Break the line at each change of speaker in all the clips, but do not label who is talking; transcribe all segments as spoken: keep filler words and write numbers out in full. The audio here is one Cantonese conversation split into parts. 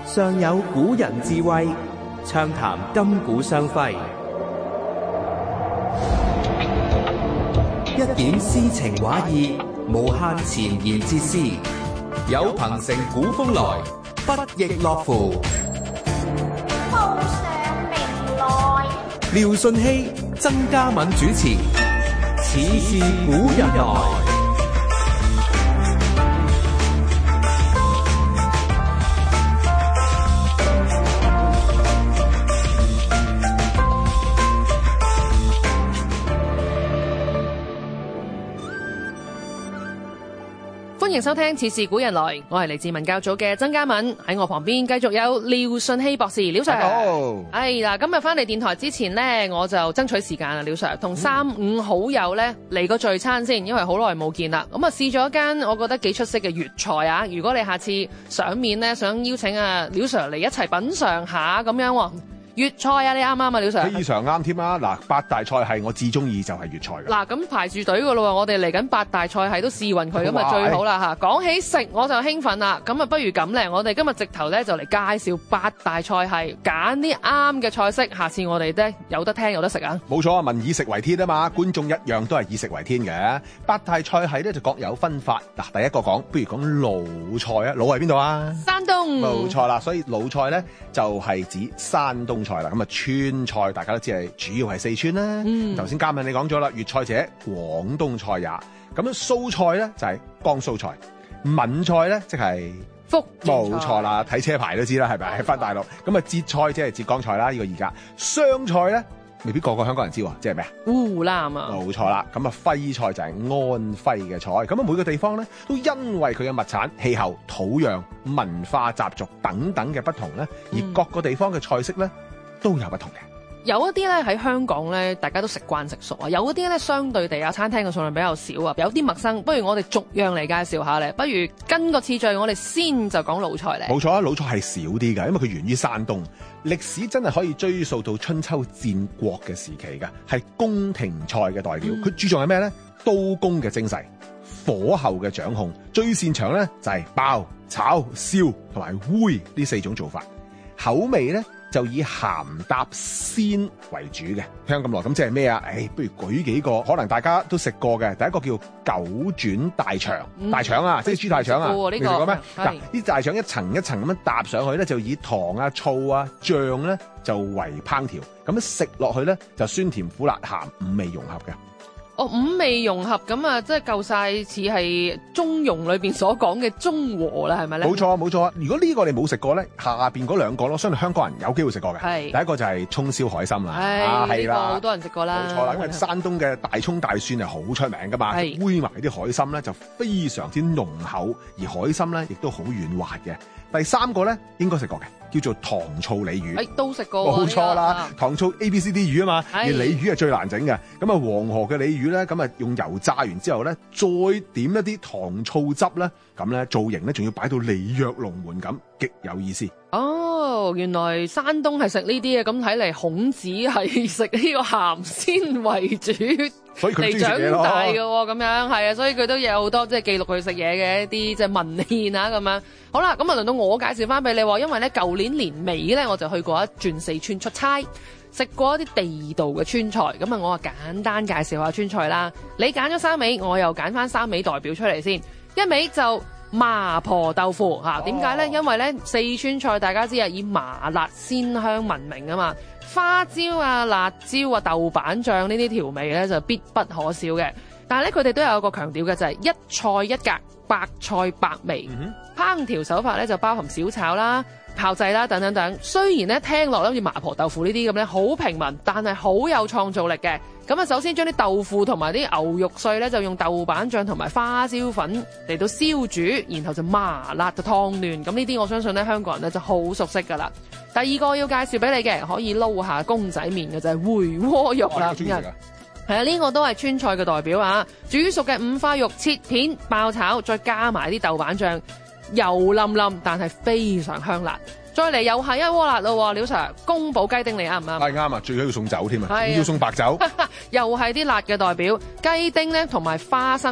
上有古人智慧，暢談今古雙輝。一點詩情畫意，無限前言哲思，有朋城古風來，不亦樂乎。
報上名來，
廖舜熙、曾嘉敏主持，似是古人來。
歡迎收聽似是古人來，我係嚟自文教組嘅曾嘉敏，喺我旁邊繼續有廖舜熙博士，廖 Sir。好，哎嗱，今日翻嚟電台之前呢，我就爭取時間啊，廖 Sir 同三五好友呢嚟個聚餐先，因為好耐冇見啦。咁啊試咗一間我覺得幾出色嘅粵菜啊，如果你下次上面呢，想邀請啊廖 Sir 嚟一齊品嘗下咁樣喎。粵菜啊，你啱唔啱啊，廖 Sir？
非常啱添啦！嗱，八大菜系我至中意就係粵菜㗎。
嗱，咁排住隊㗎咯喎，我哋嚟緊八大菜系都試勻佢咁啊最好啦嚇。講起食我就興奮啦，咁啊不如咁咧，我哋今日直頭咧就嚟介紹八大菜系，揀啲啱嘅菜式，下次我哋咧有得聽有得食啊！
冇錯啊，民以食為天啊嘛，觀眾一樣都係以食為天嘅。八大菜系咧就各有分法。嗱，第一個講，不如講魯菜啊，魯係邊度啊？
山東。
冇錯啦，所以魯菜咧就係指山東菜啦。咁啊川菜大家都知係主要係四川啦。嗯。頭先嘉敏你講咗啦，粵菜者廣東菜也。咁樣蘇菜咧就係江蘇菜，閩菜咧即係
福建菜。
冇錯啦，睇車牌都知啦，係咪？喺翻大陸。咁啊浙菜即係浙江菜啦，呢個而家湘菜咧。未必個個香港人知喎，即係咩啊？
湖南啊，
冇錯啦。咁啊，徽菜就係安徽嘅菜。咁啊，每個地方咧都因為佢嘅物產、氣候、土壤、文化習俗等等嘅不同咧，而各個地方嘅菜式咧都有不同嘅。
有一啲咧喺香港咧，大家都食慣食熟啊。有一啲咧相對地啊，餐廳嘅數量比較少啊，有啲陌生。不如我哋逐樣嚟介紹下咧。不如跟個次序，我哋先就講魯菜咧。
冇錯啊，魯菜係少啲㗎，因為佢源於山東，歷史真係可以追溯到春秋戰國嘅時期㗎，係宮廷菜嘅代表。佢、嗯、注重係咩咧？刀工嘅精細，火候嘅掌控，最擅長咧就係爆、炒、燒同埋煨呢四種做法。口味咧就以鹹搭鮮為主嘅。聽咁耐，咁即係咩啊？誒，不如舉幾個可能大家都食過嘅。第一個叫九轉大腸，嗯、大腸啊，即係豬大腸啊，你食過咩？嗱，啲大腸一層一層咁樣搭上去咧，就以糖啊、醋啊、醬咧就為烹調，咁樣食落去咧就酸甜苦辣鹹五味融合嘅。
哦，五味融合咁啊，即係夠晒似係中庸裏邊所講嘅中和啦，係咪咧？冇
錯冇錯。如果呢個你冇食過咧，下邊嗰兩個咯，相信香港人有機會食過嘅。係第一個就係葱燒海參啦，
啊係啦，好多人食過啦。
冇錯啦，因為山東嘅大葱大蒜係好出名噶嘛，煨埋啲海參咧就非常之濃厚，而海參咧亦都好軟滑嘅。第三個咧應該食過嘅，叫做糖醋鯉魚。誒、哎，都食過。冇錯啦，啊、糖醋 A B C D 魚啊嘛，而鯉魚係最難整嘅。咁啊，黃河嘅鯉魚咧，咁啊用油炸完之後咧，再點一啲糖醋汁咧，咁咧造型咧仲要擺到鯉躍龍門咁，極有意思。
哦，原來山東係食呢啲嘅，咁睇嚟孔子係食呢個鹹鮮為主。
所以佢
長大嘅喎，咁樣係啊，所以佢都有好多即係記錄佢食嘢嘅一啲即係文獻啊咁樣。好啦，咁啊輪到我介紹翻俾你喎，因為咧舊年年尾咧我就去過一轉四川出差，食過一啲地道嘅川菜。咁啊，我啊簡單介紹下川菜啦。你揀咗三味，我又揀翻三味代表出嚟先。一味就麻婆豆腐嚇，點解咧？因為咧四川菜大家知啊，以麻辣鮮香聞名啊嘛。花椒啊、辣椒啊、豆瓣醬呢啲調味咧就必不可少嘅。但係咧佢哋都有一個強調嘅，就係、是、一菜一格，百菜百味。嗯、烹調手法咧就包含小炒啦、炮製啦等等等。雖然咧聽落好似麻婆豆腐呢啲咁咧好平民，但係好有創造力嘅。咁啊，首先將啲豆腐同埋啲牛肉碎咧就用豆瓣醬同埋花椒粉嚟到燒煮，然後就麻辣就湯嫩。咁呢啲我相信咧香港人咧就好熟悉㗎啦。第二個要介紹俾你嘅，可以撈下公仔麵嘅就係、是、回鍋肉啦。係啊，呢、這個都係川菜嘅代表啊！煮熟嘅五花肉切片爆炒，再加埋啲豆瓣醬，油淋淋，但係非常香辣。再嚟又係一鍋辣咯，廖 Sir，宮保雞丁你啱唔啱？係啱啊，最緊要送酒添啊，要送白酒。又係啲辣嘅代表，雞丁咧同埋花生咧就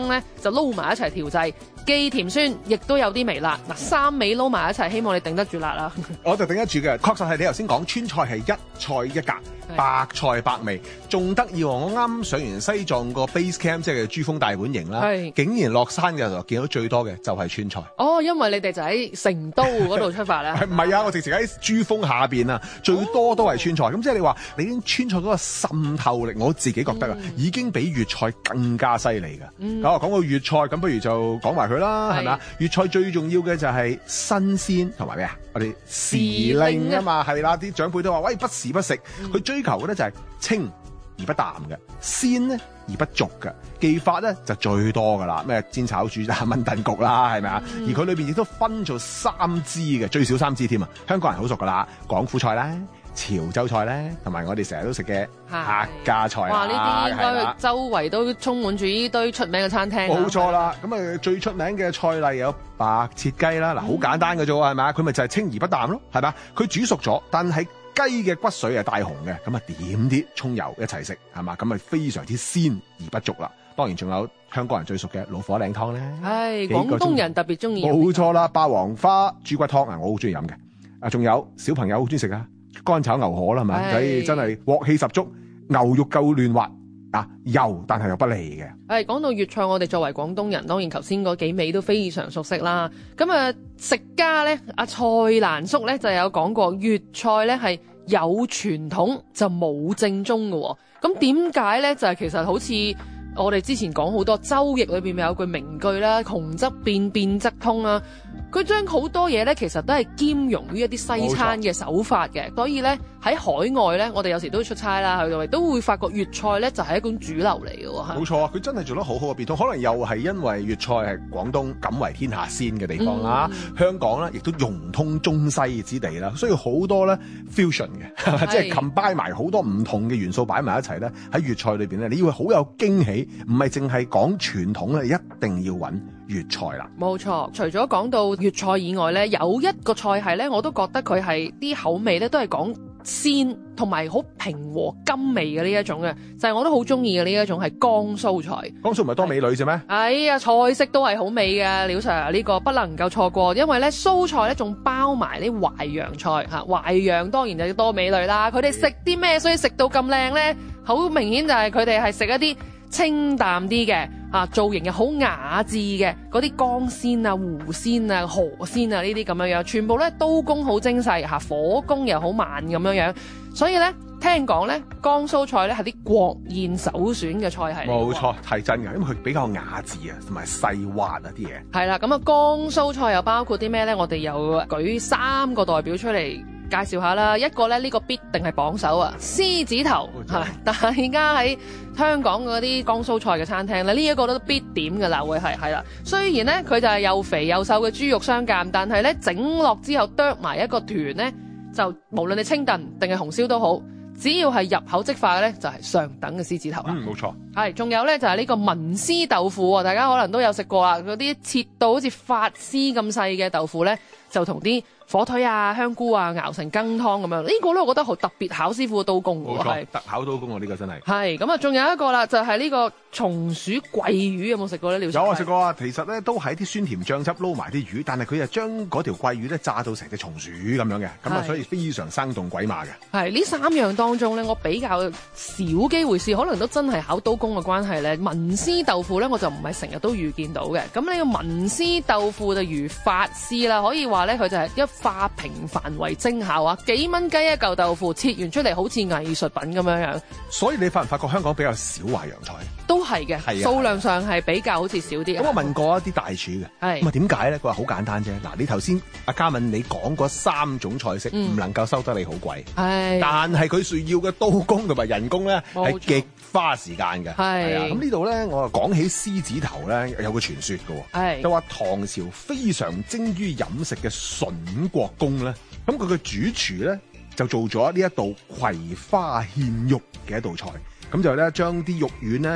就撈埋一齊調製，既甜酸，亦都有啲微辣。嗱，三味撈埋一齊，希望你頂得住辣啦。
我就頂得住嘅，確實係你頭先講川菜係一菜一格。白菜百味，仲得意喎！我啱上完西藏個 base camp，即係珠峰大本營啦，竟然落山嘅時候見到最多嘅就係川菜。
哦，因為你哋就喺成都嗰度出發啦。
唔係啊，我直情喺珠峰下邊啊，最多都係川菜。咁、哦、即係你話你已經川菜嗰個滲透力，我自己覺得啊，嗯、已經比粵菜更加犀利㗎。咁、嗯、啊，講到粵菜，咁不如就講埋佢啦，係咪啊？粵菜最重要嘅就係新鮮同埋咩啊？我哋時令啊嘛，係啦，啲長輩都話：喂，不時不食。佢、嗯、追求嘅咧就係清而不淡嘅，鮮咧而不俗嘅，技法咧就最多噶啦，咩煎炒煮炸炆燉焗啦，係咪啊？嗯、而佢裏邊亦都分做三支嘅，最少三支添啊！香港人好熟噶啦，廣府菜啦、潮州菜咧，同埋我哋成日都食嘅客家菜。哇！呢啲應該
周圍都充滿住呢堆出名嘅餐廳。
冇錯啦，咁啊最出名嘅菜例有白切雞啦，嗱好簡單嘅啫喎，係咪啊？佢咪就係清而不淡咯，係咪啊？佢煮熟咗，但係雞嘅骨髓係帶紅嘅，咁啊點啲葱油一齊食，係嘛？咁咪非常之鮮而不俗啦。當然仲有香港人最熟嘅老火靚湯咧，
係廣東人特別中意。
冇錯啦，霸王花豬骨湯啊，我好中意飲嘅。啊，仲有小朋友好中意食啊，乾炒牛河啦，係咪？所以真係鑊氣十足，牛肉夠嫩滑啊，油但係又不膩嘅。
係講到粵菜，我哋作為廣東人，當然頭先嗰幾味都非常熟悉啦。咁啊，食家咧，阿蔡瀾叔咧就有講過，粵菜咧係有傳統就冇正宗嘅。咁點解咧？就係、是、其實好似我哋之前講好多周易裏邊咪有句名句啦，窮則變，變則通啦。佢將好多嘢咧，其實都係兼容於一啲西餐嘅手法嘅，所以咧喺海外咧，我哋有時都出差啦，去到都會發覺粵菜咧就係一種主流嚟嘅喎。冇
錯啊，佢真係做得好好嘅變通，可能又係因為粵菜係廣東敢為天下先嘅地方啦，嗯、香港咧亦都融通中西之地啦，所以好多咧 fusion 嘅，即係 combine 埋好多唔同嘅元素擺埋一齊咧，喺粵菜裏邊咧，你要好有驚喜，唔係淨係講傳統咧，一定要揾粵菜啦。
冇錯，除咗講到粵菜以外咧，有一個菜系咧，我都覺得佢係啲口味咧，都係講鮮同埋好平和甘味嘅呢一種嘅，就係、是、我都好中意嘅呢一種係江蘇菜。
江蘇唔係多美女啫咩？
哎呀，菜式都係好味嘅，廖 Sir 呢個不能夠錯過，因為咧蘇菜咧仲包埋啲淮揚菜嚇，淮揚當然就要多美女啦。佢哋食啲咩，所以食到咁靚咧？好明顯就係佢哋係食一啲清淡啲嘅。啊，造型又好雅致嘅，嗰啲江鮮啊、湖鮮啊、河鮮啊呢啲咁樣樣，全部咧刀工好精細嚇，火工又好慢咁樣樣，所以咧聽講咧江蘇菜咧係啲國宴首選嘅菜系。
冇錯，係真嘅，因為佢比較雅致啊，同埋細滑啊啲嘢。
係啦，咁啊江蘇菜又包括啲咩咧？我哋又舉三個代表出嚟介紹下啦。一個咧呢、呢個必定係榜首啊，獅子頭嚇，大家喺香港嗰啲江蘇菜嘅餐廳咧，呢、這、一個都必點㗎啦，會係係啦。雖然咧佢就係又肥又瘦嘅豬肉相間，但係咧整落之後剁埋一個團咧，就無論你清燉定係紅燒都好，只要係入口即化嘅咧，就係、是、上等嘅獅子頭啦。
嗯，冇錯。
係，仲有咧就係、是、呢個文思豆腐喎，大家可能都有食過啦。嗰啲切到好似發絲咁細嘅豆腐咧，就同啲火腿啊、香菇啊熬成羹湯咁樣，呢、這個咧我覺得好特別考師傅嘅刀工喎，係
特考刀工喎，呢、這個真係。
係咁啊，仲有一個啦，就係、是、呢個松鼠桂魚，有冇食過咧？
有啊，食過啊。其實咧都係啲酸甜醬汁撈埋啲魚，但係佢就將嗰條桂魚咧炸到成隻松鼠咁樣嘅，咁啊所以非常生動鬼馬嘅。係呢三樣當中咧，我比較少機會試，可能都真係考刀工嘅關係咧。文思豆腐咧，我就唔係成日都遇見到嘅。咁呢個文思豆腐就如發絲啦，可以話咧佢就係一化平凡為精巧啊！幾蚊雞一嚿豆腐，切完出嚟好似藝術品咁樣樣。所以你發唔發覺香港比較少淮揚菜？都係嘅，數量上係比較好似少啲。咁我問過一啲大廚嘅，係咁啊點解咧？佢話好簡單啫。嗱，你頭先阿嘉敏你講嗰三種菜式唔、嗯、能夠收得你好貴，係，但係佢需要嘅刀工同埋人工咧係極花時間嘅。係啊，咁呢度咧，我講起獅子頭咧，有個傳說嘅，係就話唐朝非常精於飲食嘅筍國公咧，咁佢嘅主廚咧就做咗呢一道葵花獻肉嘅一道菜。咁就咧將啲肉丸咧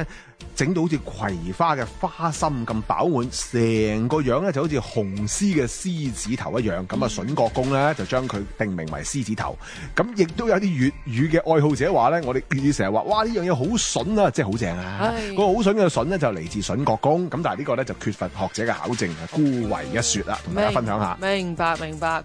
整到好似葵花嘅花心咁飽滿，成個樣咧就好似紅絲嘅獅子頭一樣。咁啊，筍角公咧就將佢定名為獅子頭。咁亦都有啲粵語嘅愛好者話咧，我哋粵語成日話，哇呢樣嘢好筍啊，即係好正啊！嗰個好筍嘅筍咧就嚟自筍角公。咁但係呢個咧就缺乏學者嘅考證，孤為一說啦，同大家分享下。
明白明白。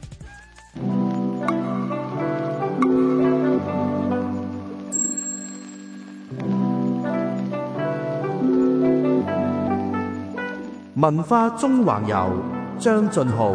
文化縱橫遊，張俊浩。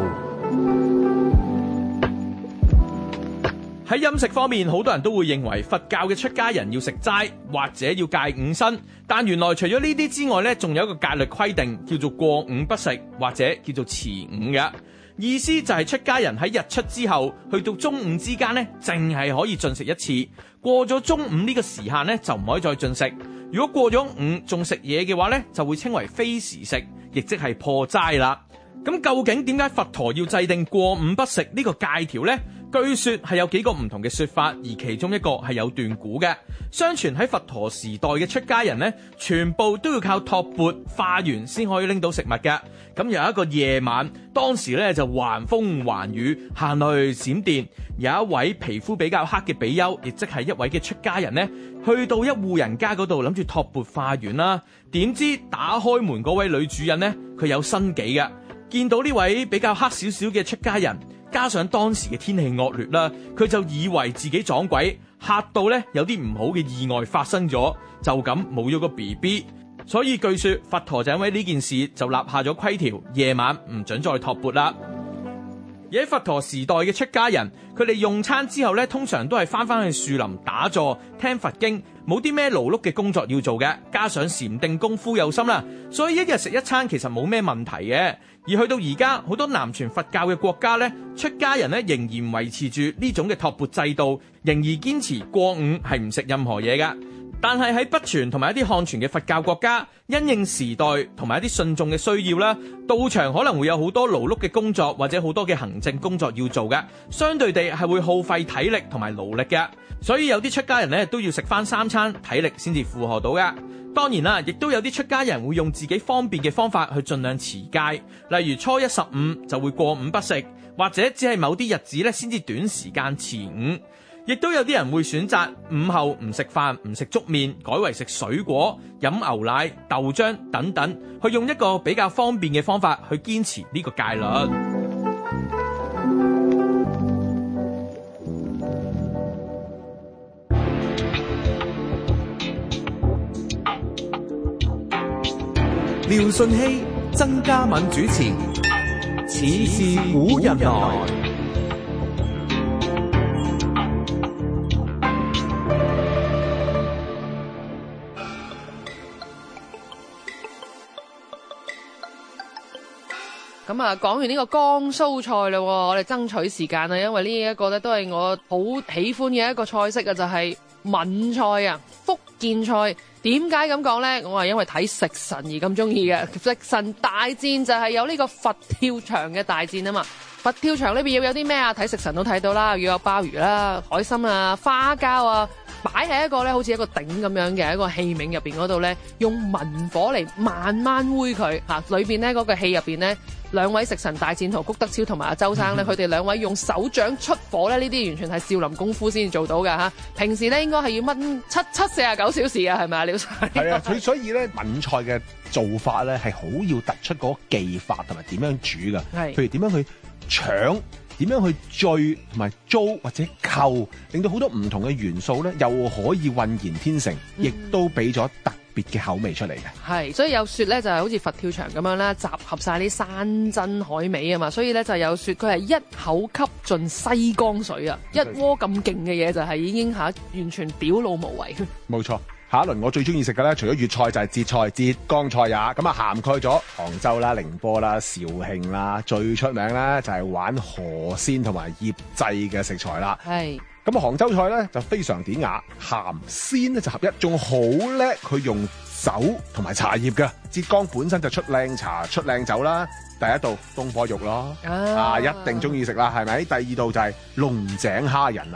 喺飲食方面，好多人都會認為佛教嘅出家人要食齋或者要戒五辛，但原來除咗呢啲之外呢，仲有一個戒律規定，叫做過午不食或者叫做持午嘅。意思就係出家人喺日出之後去到中午之間呢，淨係可以進食一次，過咗中午呢個時限呢，就唔可以再進食。如果過咗午仲食嘢嘅話呢，就會稱為非時食，亦即係破齋啦。咁究竟點解佛陀要制定過午不食呢個戒條呢？據說係有幾個唔同嘅說法，而其中一個係有段古嘅。相傳喺佛陀時代嘅出家人呢，全部都要靠托缽化緣先可以拎到食物嘅。咁有一個夜晚，當時咧就橫風橫雨，行雷閃電，有一位皮膚比較黑嘅比丘，亦即係一位嘅出家人呢，去到一戶人家嗰度諗住托缽化緣啦。點知打開門嗰位女主人呢，佢有身紀嘅，見到呢位比較黑少少嘅出家人，加上當時嘅天氣惡劣啦，佢就以為自己撞鬼，嚇到咧有啲唔好嘅意外發生咗，就咁冇咗個 B B。所以據說佛陀就因為呢件事就立下咗規條，夜晚唔准再托缽啦。而喺佛陀時代嘅出家人，佢哋用餐之後咧，通常都係翻翻去樹林打坐聽佛經，冇啲咩勞碌嘅工作要做嘅，加上禪定功夫有心啦，所以一日食一餐其實冇咩問題嘅。而去到而家，好多南傳佛教嘅國家咧，出家人咧仍然維持住呢種嘅托缽制度，仍然堅持過午係唔食任何嘢噶。但係喺北傳同埋一啲漢傳嘅佛教國家，因應時代同埋一啲信眾嘅需要啦，道場可能會有好多勞碌嘅工作或者好多嘅行政工作要做嘅，相對地係會耗費體力同埋勞力嘅，所以有啲出家人咧都要食翻三餐，體力先至負荷到嘅。當然啦，亦都有啲出家人會用自己方便嘅方法去盡量持戒，例如初一十五就會過午不食，或者只係某啲日子咧先至短時間持午。亦都有啲人會選擇午後唔食飯唔食粥麵，改為食水果、飲牛奶、豆漿等等，去用一個比較方便嘅方法去堅持呢個戒律。
廖順熙、曾嘉敏主持《似是古人來》。
咁啊，講完呢個江蘇菜啦，我哋爭取時間啊，因為呢一個咧都係我好喜歡嘅一個菜式啊，就係閩菜啊，福建菜。點解咁講呢？我係因為睇食神而咁中意嘅。食神大戰就係有呢個佛跳牆嘅大戰啊嘛。佛跳牆呢邊要有啲咩啊？睇食神都睇到啦，要有鮑魚啦、海參啊、花膠啊，擺喺一個咧好似一個鼎咁樣嘅一個器皿入邊嗰度咧，用文火嚟慢慢煨佢嚇。裏邊咧嗰個戲入邊咧，兩位食神大戰圖谷德超同埋阿周生咧，佢哋兩位用手掌出火咧，呢啲完全係少林功夫先做到㗎嚇。平時咧應該係要燜七七四十九小時啊，係咪啊，廖 Sir？
係啊，佢所以咧閩菜嘅做法咧係好要突出嗰個技法同埋點樣煮㗎。係，譬如點樣去搶，點樣去醉同埋糟或者扣，令到好多唔同嘅元素咧，又可以渾然天成，亦、嗯、都俾咗特別嘅口味出嚟嘅。係，所以有説咧就係、是、好似佛跳牆咁樣啦，集合晒啲山珍海味啊嘛，所以咧就有説佢係一口吸盡西江水啊，一鍋咁勁嘅嘢就係已經嚇完全表露無遺。冇錯。下一輪我最中意食嘅咧，除咗粵菜就係浙菜、浙江菜也。咁啊，涵蓋咗杭州啦、寧波啦、肇慶啦，最出名咧就係玩河鮮同埋醃製嘅食材啦。係。咁啊，杭州菜咧就非常典雅，鹹鮮咧就合一，仲好叻佢用酒同埋茶葉嘅。浙江本身就出靚茶、出靚酒啦。第一道東坡肉咯，啊，啊一定中意食啦，係咪？第二道就係龍井蝦仁啦。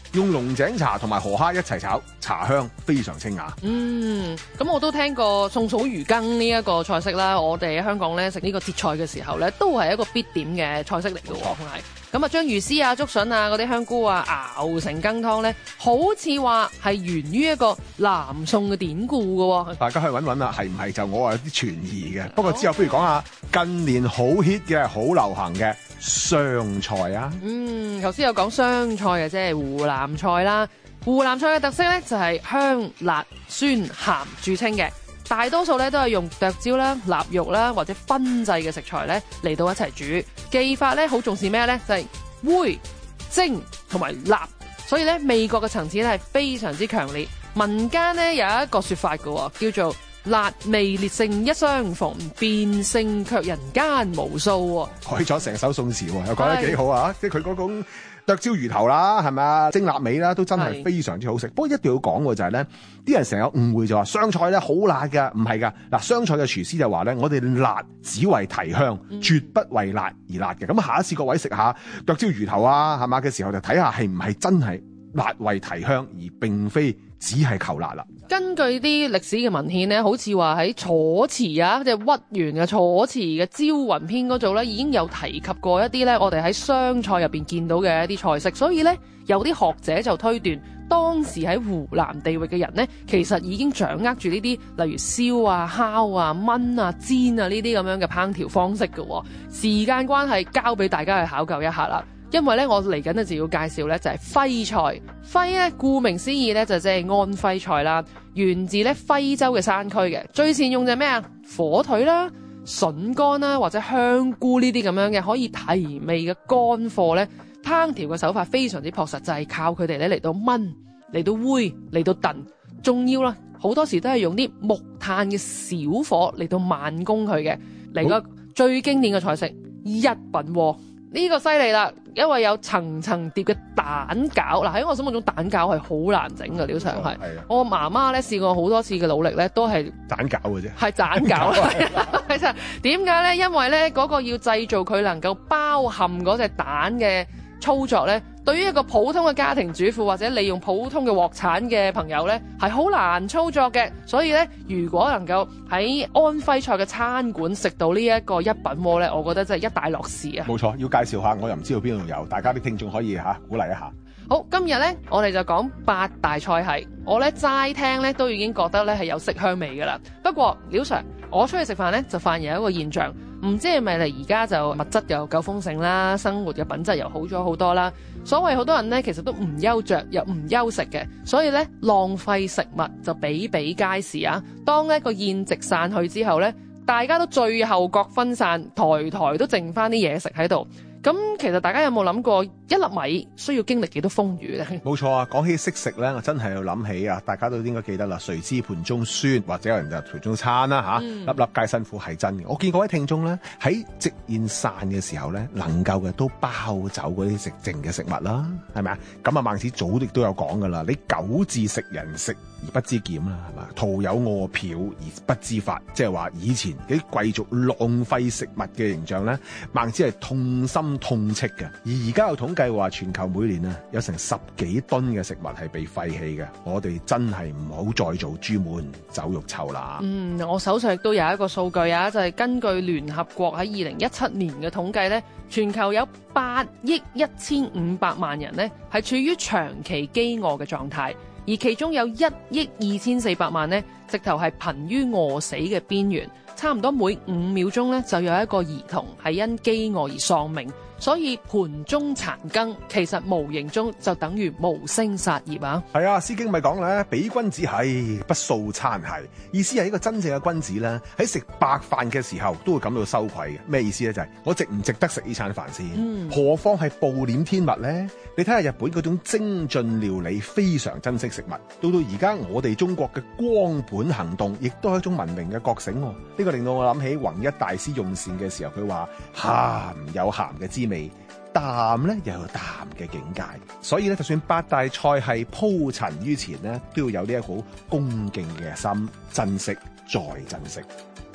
用龍井茶同埋河蝦一齊炒，茶香非常清雅。
嗯，咁我都聽過宋嫂魚羹呢一個菜式啦。我哋喺香港咧食呢個節菜嘅時候咧，都係一個必點嘅菜式嚟嘅喎。係咁啊，將魚絲啊、竹筍啊、嗰啲香菇啊熬成羹湯咧，好似話係源於一個南宋嘅典故嘅喎。
大家去揾揾啦，係唔係就我話有啲存疑嘅？不過之後不如講下近年好 hit 嘅、好流行嘅湘菜啊。
嗯，頭先有講湘菜嘅，即係湖南菜啦。湖南菜嘅特色咧就係香、辣、酸、鹹著稱嘅。大多數咧都係用剁椒啦、臘肉啦或者燻製嘅食材咧嚟到一齊煮。技法咧好重視咩咧？就係、是、煨、蒸同埋焝，所以咧味覺嘅層次咧係非常之強烈。民間咧有一個說法嘅，叫做辣味烈性一相逢，變性卻人間無數。
改咗成首宋詞，又講得幾好啊！即係佢嗰種剁椒魚頭啦，係咪啊？蒸臘味啦，都真係非常之好食。不過一定要講嘅就係咧，啲人成日誤會就話湘菜咧好辣㗎，唔係㗎。嗱，湘菜嘅廚師就話咧，我哋辣只為提香，嗯、絕不為辣而辣嘅。咁下一次各位食下剁椒魚頭啊，係嘛嘅時候就睇下係唔係真係辣為提香，而並非只係求辣啦。
根據啲歷史嘅文獻咧，好似話喺楚辭啊，即係屈原嘅楚辭嘅《招雲篇》嗰度咧，已經有提及過一啲咧，我哋喺湘菜入邊見到嘅一啲菜式。所以咧，有啲學者就推斷，當時喺湖南地域嘅人咧，其實已經掌握住呢啲，例如燒啊、烤啊、燜啊、煎啊呢啲咁樣嘅烹調方式嘅。時間關係，交俾大家去考究一下啦。因為咧，我嚟緊咧就要介紹咧就係徽菜。徽咧，顧名思義咧就即係安徽菜啦，源自咧徽州嘅山區嘅。最善用就係咩啊？火腿啦、筍乾啦或者香菇呢啲咁樣嘅可以提味嘅乾貨咧，烹調嘅手法非常之樸實，就係、是、靠佢哋咧嚟到燜、嚟到煨、嚟到燉，仲要啦好多時都係用啲木炭嘅小火嚟到慢工佢嘅。嚟個最經典嘅菜式一品鍋。呢個犀利啦，因為有層層疊嘅蛋餃。嗱，喺我心目中蛋餃係好難整嘅，料上係。我媽媽咧試過好多次嘅努力咧，都係
蛋餃嘅啫。
係蛋餃。其實點解咧？因為咧嗰、嗰個要製造佢能夠包含嗰隻蛋嘅操作咧，對於一個普通嘅家庭主婦或者利用普通嘅鑊鏟嘅朋友咧，係好難操作嘅。所以咧，如果能夠喺安徽菜嘅餐館食到呢一個一品鍋咧，我覺得真係一大樂事啊！
冇錯，要介紹下，我又唔知道邊度有，大家啲聽眾可以嚇、啊、鼓勵一下。
好，今日咧我哋就講八大菜系，我咧齋聽咧都已經覺得咧係有色香味噶啦。不過廖 Sir，我出去食飯咧就發現有一個現象，唔知係咪嚟而家就物質又夠豐盛啦，生活嘅品質又好咗好多啦。所謂好多人咧其實都唔憂着又唔憂食嘅，所以咧浪費食物就比比皆是啊。當呢個宴席散去之後咧，大家都最後各分散，台台都剩翻啲嘢食喺度。咁其實大家有冇諗過一粒米需要經歷幾多風雨咧？
冇錯啊！講起識食咧，我真係要諗起啊！大家都應該記得啦，誰知盤中飧，或者有人就盤中餐啦嚇，粒粒皆辛苦係真嘅。我見各位聽眾咧喺席宴散嘅時候咧，能夠嘅都包走嗰啲食剩嘅食物啦，係咪啊？咁啊孟子早亦都有講噶啦，你久自食人食而不知儉啦，係嘛？徒有餓殍而不知法，即係話以前啲貴族浪費食物嘅形象咧，孟子係痛心痛斥嘅。而而家有統計話，全球每年啊有成十幾噸嘅食物係被廢棄嘅。我哋真係唔好再做豬門走肉臭啦。嗯，
我手上亦都有一個數據啊，就係、是、根據聯合國喺二零一七年嘅統計咧，全球有八億一千五百萬人咧係處於長期飢餓嘅狀態。而其中有一億二千四百萬呢，直頭係瀕於餓死嘅邊緣，差唔多每五秒鐘呢，就有一個兒童係因飢餓而喪命。所以盤中殘羹其實無形中就等於無聲殺業啊！
係啊，《詩經》咪講咧，比君子兮不素餐兮，意思係一個真正嘅君子咧，喺食白飯嘅時候都會感到羞愧嘅。咩意思咧？就係、是、我值唔值得食呢餐飯先？嗯、何況係暴殄天物咧？你睇下日本嗰種精進料理，非常珍惜食物。到到而家我哋中國嘅光盤行動，亦都係一種文明嘅覺醒。呢、這個令到我諗起弘一大師用膳嘅時候，佢話鹹有鹹嘅滋味，淡咧又有淡嘅境界。所以咧，就算八大菜系鋪陳於前咧，都要有呢一個好恭敬嘅心，珍惜再珍惜。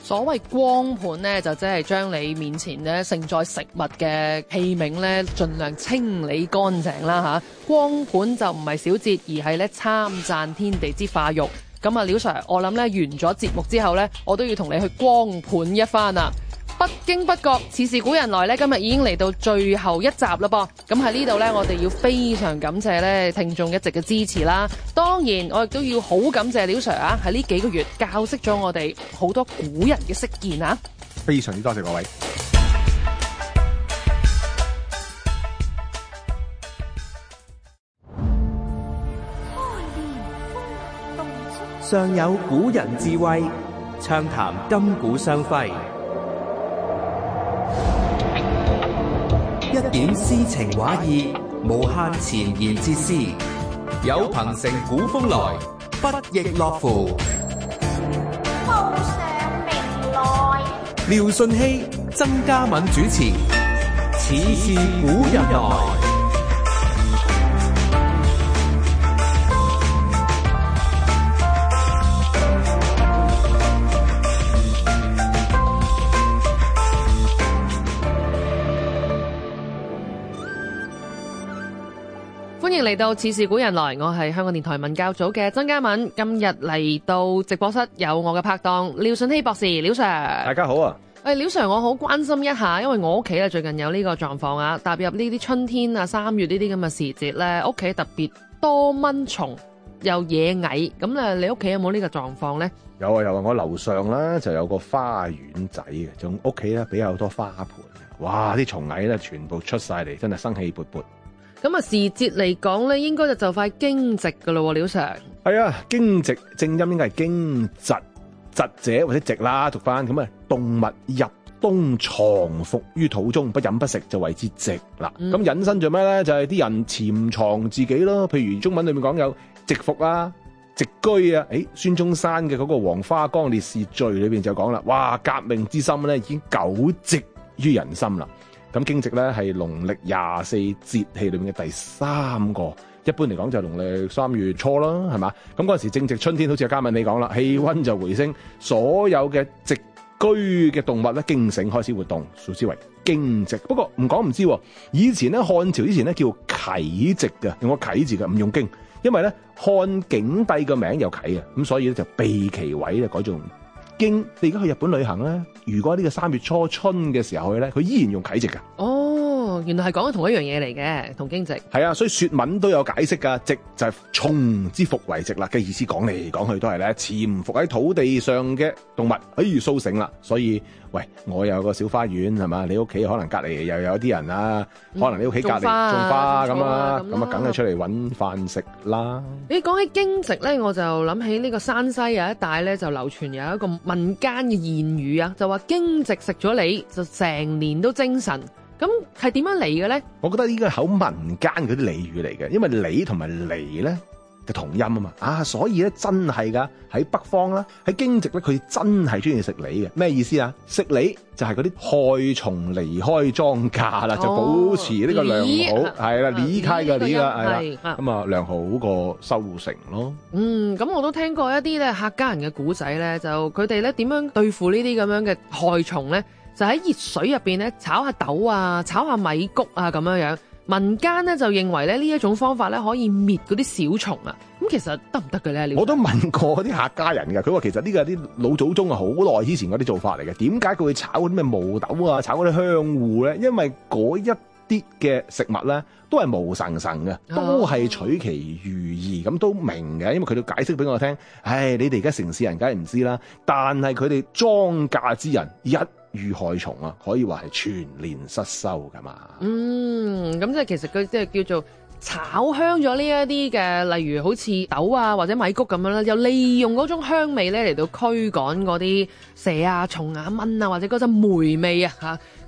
所謂光盤咧，就即係將你面前咧盛載食物嘅器皿咧，盡量清理乾淨啦嚇。光盤就唔係小節，而係咧參讚天地之化育。咁啊，廖 Sir， 我諗咧完咗節目之後咧，我都要同你去光盤一番啊！不經不覺，似是古人來咧，今日已經嚟到最後一集啦噃。咁喺呢度咧，我哋要非常感謝咧聽眾一直嘅支持啦。當然，我亦都要好感謝廖 Sir 啊，喺呢幾個月教識咗我哋好多古人嘅識見啊！
非常之多謝各位。
上有古人智慧，暢談今古相輝。一點詩情畫意，無限前言之詩，有朋城古風來，不亦樂乎。
報上名來，
廖順熙、曾嘉敏主持，似是古人來。
歡迎嚟到似是古人來，我係香港電台文教組嘅曾嘉敏。今日嚟到直播室有我嘅拍檔廖順熙博士，廖 Sir。
大家好啊！
誒，廖 Sir，我好關心一下，因為我屋企咧最近有呢個狀況啊，踏入呢啲春天啊、三月呢啲咁嘅時節咧，屋企特別多蚊蟲又野蟻，咁咧你屋企有冇呢個狀況咧？
有啊有啊，我樓上咧就有個花園仔嘅，仲屋企咧比較多花盆嘅，哇！啲蟲蟻咧全部出晒嚟，真係生氣勃勃。
咁啊，時節嚟講咧，應該就就快驚蟄噶咯，廖 Sir。
係啊，驚蟄正音應該係驚蟄，蟄者或者蟄啦，讀翻咁啊，動物入冬藏伏於土中，不飲不食就為之蟄啦。咁、嗯、引申咗咩咧？就係、是、啲人潛藏自己咯。譬如中文裏面講有蟄伏啊、蟄居啊。誒，孫中山嘅嗰個《黃花崗烈士序》裏邊就講啦，哇，革命之心咧已經久植於人心啦。咁驚蟄咧係農曆廿四節氣裏面嘅第三個，一般嚟講就係農曆三月初啦，係嘛？咁嗰陣時正值春天，好似阿嘉敏你講啦，氣溫就回升，所有嘅蟄居嘅動物咧驚醒開始活動，俗之為驚蟄。不過唔講唔知，以前咧漢朝之前咧叫啟蟄嘅，用個啟字嘅，唔用驚，因為咧漢景帝個名有啟嘅，咁所以咧就避其位咧改做驚。你而家去日本旅行咧，如果呢個三月初春嘅時候去咧，佢依然用啟蟄㗎。
哦，原來係講緊同一樣嘢嚟嘅，同驚蟄。係
啊，所以說文都有解釋㗎。蟄就係蟲之伏為蟄啦嘅意思，講嚟講去都係咧潛伏喺土地上嘅動物，哎甦醒啦。所以喂，我有個小花園係嘛，你屋企可能隔離又有啲人啊，嗯、可能你屋企隔離種花咁啊，咁啊梗係出嚟揾飯食啦。
你講起驚蟄咧，我就諗起呢個山西有一帶咧就流傳有一個民間嘅諺語啊，就話驚蟄食咗你就成年都精神。咁係點樣嚟嘅咧？我覺得呢個係口民間嗰啲俚語嚟嘅，因為你同埋離咧嘅同音啊嘛，啊所以咧真係噶喺北方啦，喺驚蟄咧佢真係中意食梨嘅。咩意思啊？食梨就係嗰啲害蟲離開莊稼啦，哦、就保持呢個良好係啦，離開嘅離啦，係啦，咁啊良好個收成咯。嗯，咁我都聽過一啲咧客家人嘅古仔咧，就佢哋咧點樣對付呢啲咁樣嘅害蟲咧？就喺熱水入邊咧炒下豆啊，炒下米谷啊咁樣樣。民間咧就認為咧呢一種方法咧可以滅嗰啲小蟲啊。咁其實得唔得嘅咧？我都問過啲客家人嘅，佢話其實呢個係啲老祖宗啊好耐之前嗰啲做法嚟嘅。點解佢會炒嗰啲咩毛豆啊，炒嗰啲香芋咧？因為嗰一啲嘅食物咧都係毛神神嘅，都係取其寓意，咁都明嘅。因為佢都解釋俾我聽，唉，你哋而家城市人梗係唔知啦，但係佢哋莊稼之人一遇害蟲啊，可以話係全年失收噶嘛。嗯，咁即係其實佢即係叫做炒香咗呢一啲嘅，例如好似豆啊或者米谷咁樣啦，又利用嗰種香味咧嚟到驅趕嗰啲蛇啊、蟲啊、蚊啊，或者嗰陣霉味啊嚇。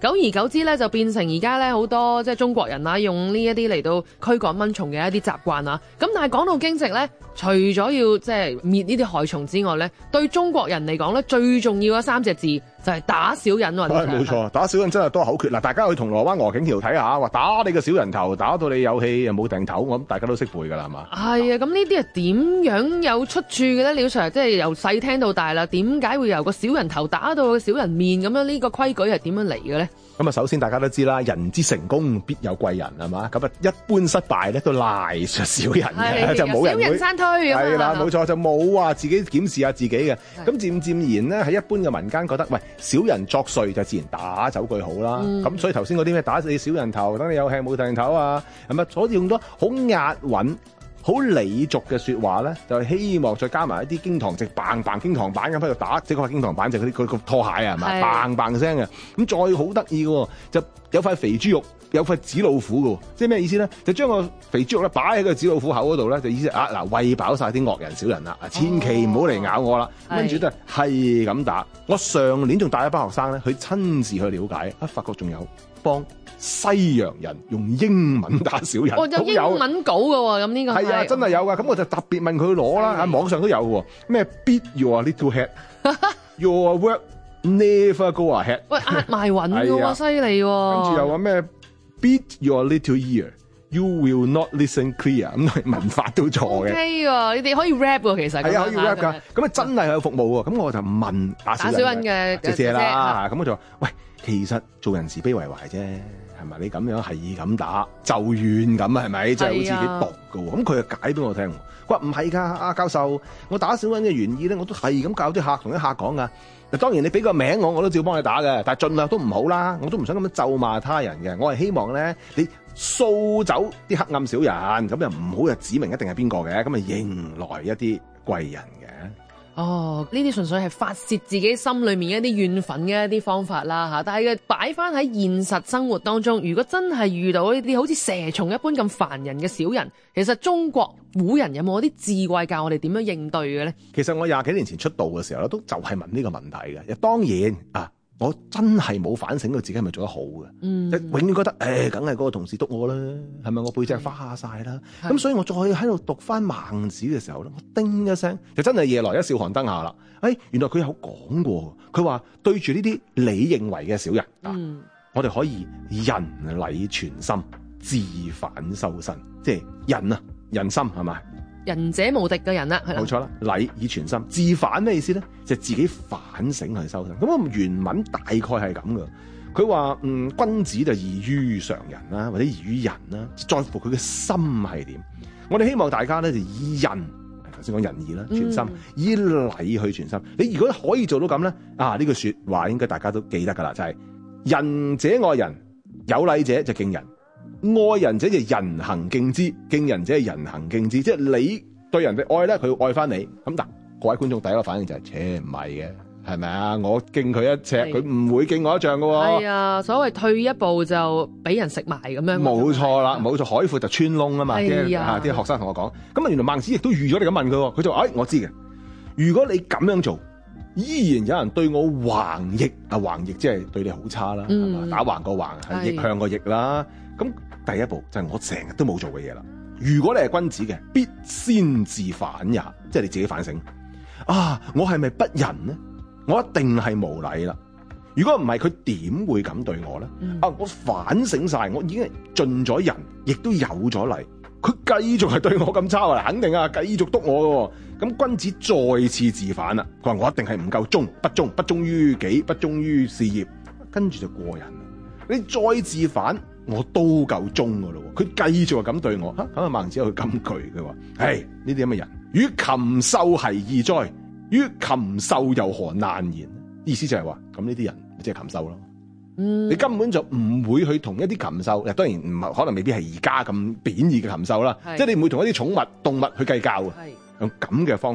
久而久之咧就變成而家咧好多即係中國人啊用呢一啲嚟到驅趕蚊蟲嘅一啲習慣啊。咁但係講到驚蟄咧，除咗要即係滅呢啲害蟲之外咧，對中國人嚟講咧最重要嘅三隻字就係打小人喎。
係冇錯，打小人真係多口訣嗱。大家去銅鑼灣鵝頸橋睇下，話打你個小人頭，打到你有氣又冇定頭，我諗大家都識背㗎啦，係嘛？係
啊，咁呢啲係點樣有出處嘅咧？廖 Sir 即係由細聽到大啦，點解會由個小人頭打到個小人面咁樣？呢個規矩係點樣嚟嘅咧？
咁啊，首先大家都知啦，人之成功必有貴人，係嘛？咁啊，一般失敗咧都賴上小人嘅，就冇人會。小人山推係啦，冇錯，就冇話自己檢視下自己嘅。咁漸漸然咧，喺一般嘅民間覺得，喂，小人作祟就自然打走佢好啦。咁、嗯、所以頭先嗰啲咩打死你小人頭，等你有氣冇定頭啊，係咪？所以用咗好押韻、好禮俗嘅説話咧，就係希望再加埋一啲經堂直棒棒經堂板咁喺度打，即係嗰塊經堂板就嗰啲佢個拖鞋啊，係咪？棒棒聲嘅。咁再好得意嘅，就有塊肥豬肉，有塊紙老虎嘅，即係咩意思咧？就將個肥豬肉咧擺喺個紙老虎口嗰度咧，就意思啊嗱，餵飽晒啲惡人小人啦，千祈唔好嚟咬我啦。跟住都係係咁打。我上年仲帶一班學生咧，去親自去了解，啊，發覺仲有幫西洋人用英文打小人，
哦，有英文稿嘅喎，咁呢個
係啊，真係有㗎。咁我就特別問佢攞啦，喺網上都有喎。咩 beat your little head，your work never go ahead。喂，
押埋韻嘅喎，犀利喎。
跟住又話咩 beat your little ear，you will not listen clear。咁文法都錯嘅。
OK 喎，你哋可以 rap 喎，其實
係啊，可以 rap 㗎。咁啊，真係有服務喎。咁我就問打小人嘅姐姐啦。咁我就話：喂，其實做人慈悲為懷啫。係咪你咁樣係咁打就怨咁啊？係咪即係好似幾毒㗎喎？咁佢就解俾我聽。佢話唔係㗎，阿教授，我打小人嘅原意咧，我都係咁教啲客同啲客講㗎。嗱，當然你俾個名我，我都照幫你打嘅，但係盡量都唔好啦。我都唔想咁樣咒罵他人嘅。我係希望咧，你掃走啲黑暗小人，咁又唔好又指明一定係邊個嘅，咁啊迎來一啲貴人嘅。
哦，呢啲純粹係發泄自己心裏面一啲怨憤嘅一啲方法啦嚇，但係擺翻喺現實生活當中，如果真係遇到呢啲好似蛇蟲一般咁煩人嘅小人，其實中國古人有冇啲智慧教我哋點樣應對嘅咧？
其實我廿幾年前出道嘅時候咧，都就係問呢個問題嘅。當然啊，我真係冇反省到自己係咪做得好嘅，嗯，永遠覺得誒，梗係嗰個同事督我啦，係咪我背脊花晒啦？咁所以我再喺度讀翻孟子嘅時候咧，我叮一聲，就真係夜來一笑寒燈下啦。誒、哎，原來佢有講過，佢話對住呢啲你認為嘅小人，嗯、啊，我哋可以仁禮全心，自反修身，即係仁啊，仁心係咪？
仁者無敵嘅人啦，係啦，
冇錯啦。禮以全心，自反咩意思咧？就係、自己反省去修身。咁啊，原文大概係咁嘅。佢話嗯，君子就異於常人啦，或者異於人啦，在乎佢嘅心係點。我哋希望大家咧就以仁，頭先講仁義啦，全心、嗯、以禮去全心。你如果可以做到咁咧，啊呢句說話應該大家都記得噶啦，就係、是、仁者愛人，有禮者就敬人。愛人者就人行敬之，敬人者係人行敬之，即係你對人哋愛咧，佢會愛翻你。咁嗱，各位觀眾第一個反應就係、是，切唔係嘅，係咪啊？我敬佢一尺，佢唔會敬我一丈噶。
係啊，所謂退一步就俾人食埋咁樣。
冇錯啦，冇錯，海闊就穿窿啊嘛。啲啊，啲學生同我講，咁啊，原來孟子亦都預咗你咁問佢，佢就話：，哎，我知嘅。如果你咁樣做，依然有人對我橫逆，啊橫逆即係對你好差啦，係嘛、嗯？打橫個橫係逆向個逆啦。咁第一步就係我成日都冇做嘅嘢啦。如果你係君子嘅，必先自反也，即係你自己反省。啊，我係咪不仁呢？我一定係無禮啦。如果唔係，佢點會咁對我咧？嗯、啊，我反省晒，我已經係盡咗仁，亦都有咗禮。佢繼續係對我咁差啊，肯定啊，繼續督我嘅。咁君子再次自反啦。佢話我一定係唔夠忠，不忠，不忠於己，不忠於事業。跟住就過人啦。你再自反。我都夠忠噶咯，佢繼續係咁對我，吓咁啊！孟子有句金句，佢話：，唉，呢啲咁嘅人，與禽獸係異哉？與禽獸又何難言？意思就係話，咁呢啲人即係禽獸咯。嗯，你根本就唔會去同一啲禽獸，當然唔係，可能未必係而家咁貶義嘅禽獸啦。即係你唔會同一啲寵物動物去計較嘅，用咁嘅方法。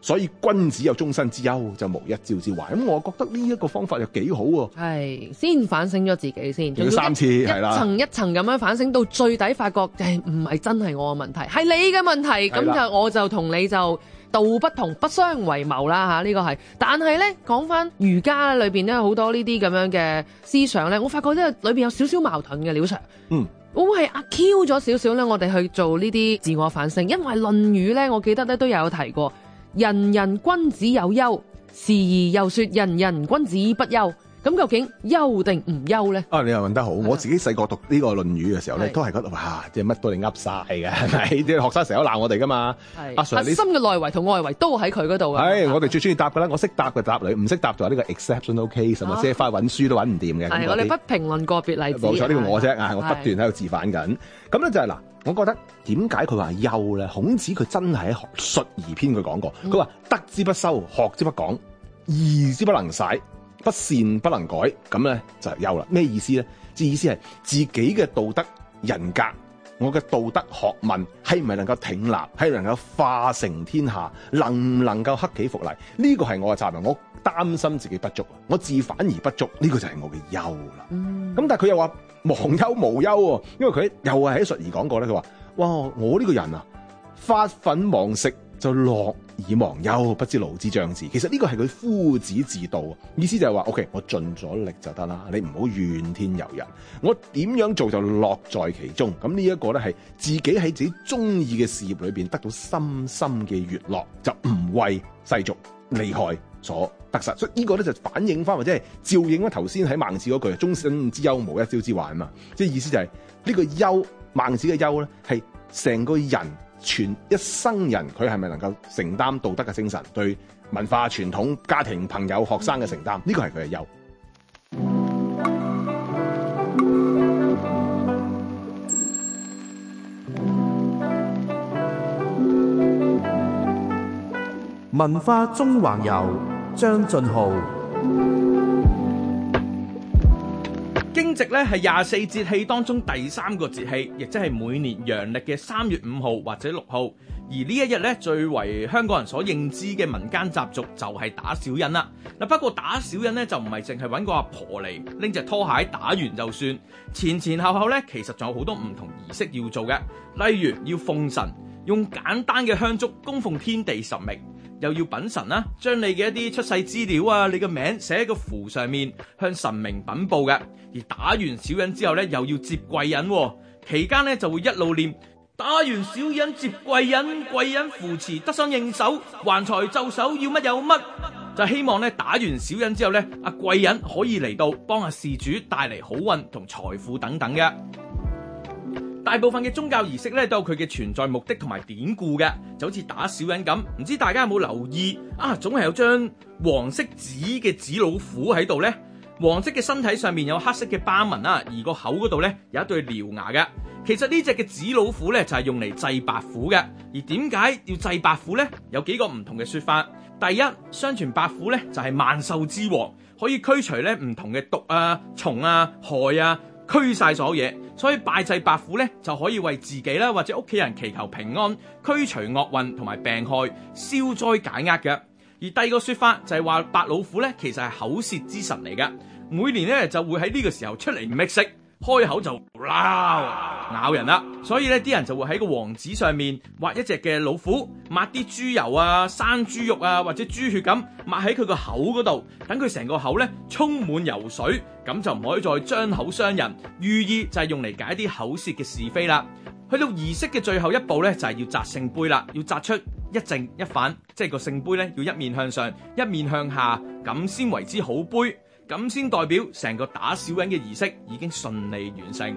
所以君子有終身之憂，就無一朝之患。咁我覺得呢一個方法又幾好喎。
係先反省咗自己先，
仲要三次係啦，
一層一層咁樣反省到最底，發覺誒唔係真係我嘅問題，係你嘅問題。咁就我就同你就道不同，不相為謀啦嚇。呢、這個係，但係咧講翻儒家裏邊咧好多呢啲咁樣嘅思想咧，我發覺咧裏邊有少少矛盾嘅。廖 Sir，
嗯。
會唔會係阿 Q 咗少少咧？我哋去做呢啲自我反省，因為《論語》咧，我記得咧都有提過，人人君子有憂，時而又說人人君子不憂。咁究竟憂定唔憂咧？
啊，你又問得好！我自己細個讀呢個《論語》嘅時候咧，都係覺得哇，即係乜都你噏晒嘅，係咪？啲學生成日都鬧我哋噶嘛。阿 Sir，
核心嘅內圍同外圍都喺佢嗰度啊。
係，我哋最中意答噶啦，我識答嘅答你，唔識答就話呢個 exceptional case，或者翻去揾書都揾唔掂嘅。
係，我哋不評論個別例子。
冇錯，呢個我啫啊！我不斷喺度自反緊。咁咧就係嗱，我覺得點解佢話憂咧？孔子佢真係喺《述而篇》佢講過，佢話德之不修，學之不講，義之不能徙，不善不能改，咁咧就係憂啦。咩意思咧？即意思係自己嘅道德人格，我嘅道德學問係唔係能夠挺立，係能夠化成天下，能唔能夠克己復禮？呢個係我嘅責任。我擔心自己不足，我自反而不足，呢個就係我嘅憂啦。咁、嗯、但係佢又話忘憂無憂喎，因為佢又係喺述而講過咧。佢話：哇，我呢個人啊，發憤忘食，就樂以忘憂，不知勞之將至。其實呢個係佢夫子自道，意思就係話 OK， 我盡咗力就得啦，你唔好怨天尤人，我點樣做就樂在其中。咁呢一個咧係自己喺自己中意嘅事業裏邊得到深深嘅悅樂，就唔為世俗利害所得失。所以呢個咧就反映翻或者係照應翻頭先喺孟子嗰句終身之憂無一朝之患啊嘛。即係意思就係、是、呢個憂，孟子嘅憂咧係成個人全一生人，佢係咪能夠承擔道德嘅精神，對文化傳統、家庭、朋友、學生嘅承擔？呢個係佢嘅憂。
文化縱橫遊，張俊浩。
驚蟄咧係廿四節氣當中第三個節氣，亦即係每年陽曆嘅三月五號或者六號。而呢一日咧，最為香港人所認知嘅民間習俗就係打小人啦。嗱，不過打小人咧就唔係淨係揾個阿婆嚟拎隻拖鞋打完就算，前前後後咧其實仲有好多唔同儀式要做嘅，例如要奉神，用簡單嘅香燭供奉天地神明。又要稟神啦，將你嘅一啲出世資料啊，你嘅名寫喺個符上面，向神明稟報嘅。而打完小人之後咧，又要接貴人，期間咧就會一路念打完小人接貴人，貴人扶持得心應手，還財就手，要乜有乜。就希望咧打完小人之後咧，阿貴人可以嚟到幫阿事主帶嚟好運同財富等等嘅。大部分嘅宗教儀式咧都有佢嘅存在目的同埋典故嘅，就好似打小人咁。唔知大家有冇留意啊？總係有張黃色紙嘅紙老虎喺度呢。黃色嘅身體上面有黑色嘅疤紋啦，而個口嗰度咧有一對獠牙嘅。其實呢隻嘅紙老虎咧就係用嚟祭白虎嘅。而點解要祭白虎呢？有幾個唔同嘅說法。第一，相傳白虎咧就係萬獸之王，可以驅除咧唔同嘅毒啊、蟲啊、害啊。驅晒所有嘢，所以拜祭白虎咧就可以為自己啦或者屋企人祈求平安，驅除惡運同埋病害，消災解厄嘅。而第二個說法就係話白老虎咧其實係口舌之神嚟嘅，每年咧就會喺呢個時候出嚟覓食，開口就鬧咬人啦。所以咧啲人就會喺個黃紙上面畫一隻嘅老虎，抹啲豬油啊、生豬肉啊或者豬血咁抹喺佢個口嗰度，等佢成個口咧充滿油水，咁就唔可以再張口傷人，寓意就係用嚟解啲口舌嘅是非啦。去到儀式嘅最後一步咧，就係要擲聖杯啦，要擲出一正一反，即係個聖杯咧要一面向上，一面向下，咁先為之好杯，咁先代表成個打小人嘅儀式已經順利完成。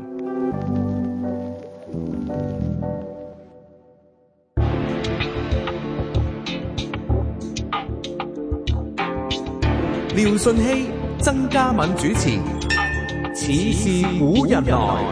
廖順熙、曾嘉敏主持，似是古人來。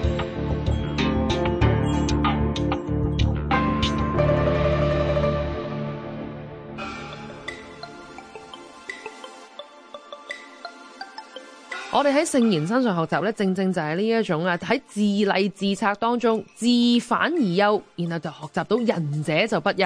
我哋喺聖賢身上學習咧，正正就係呢一種啊，喺自勵自策當中自反而憂，然後就學習到仁者就不憂。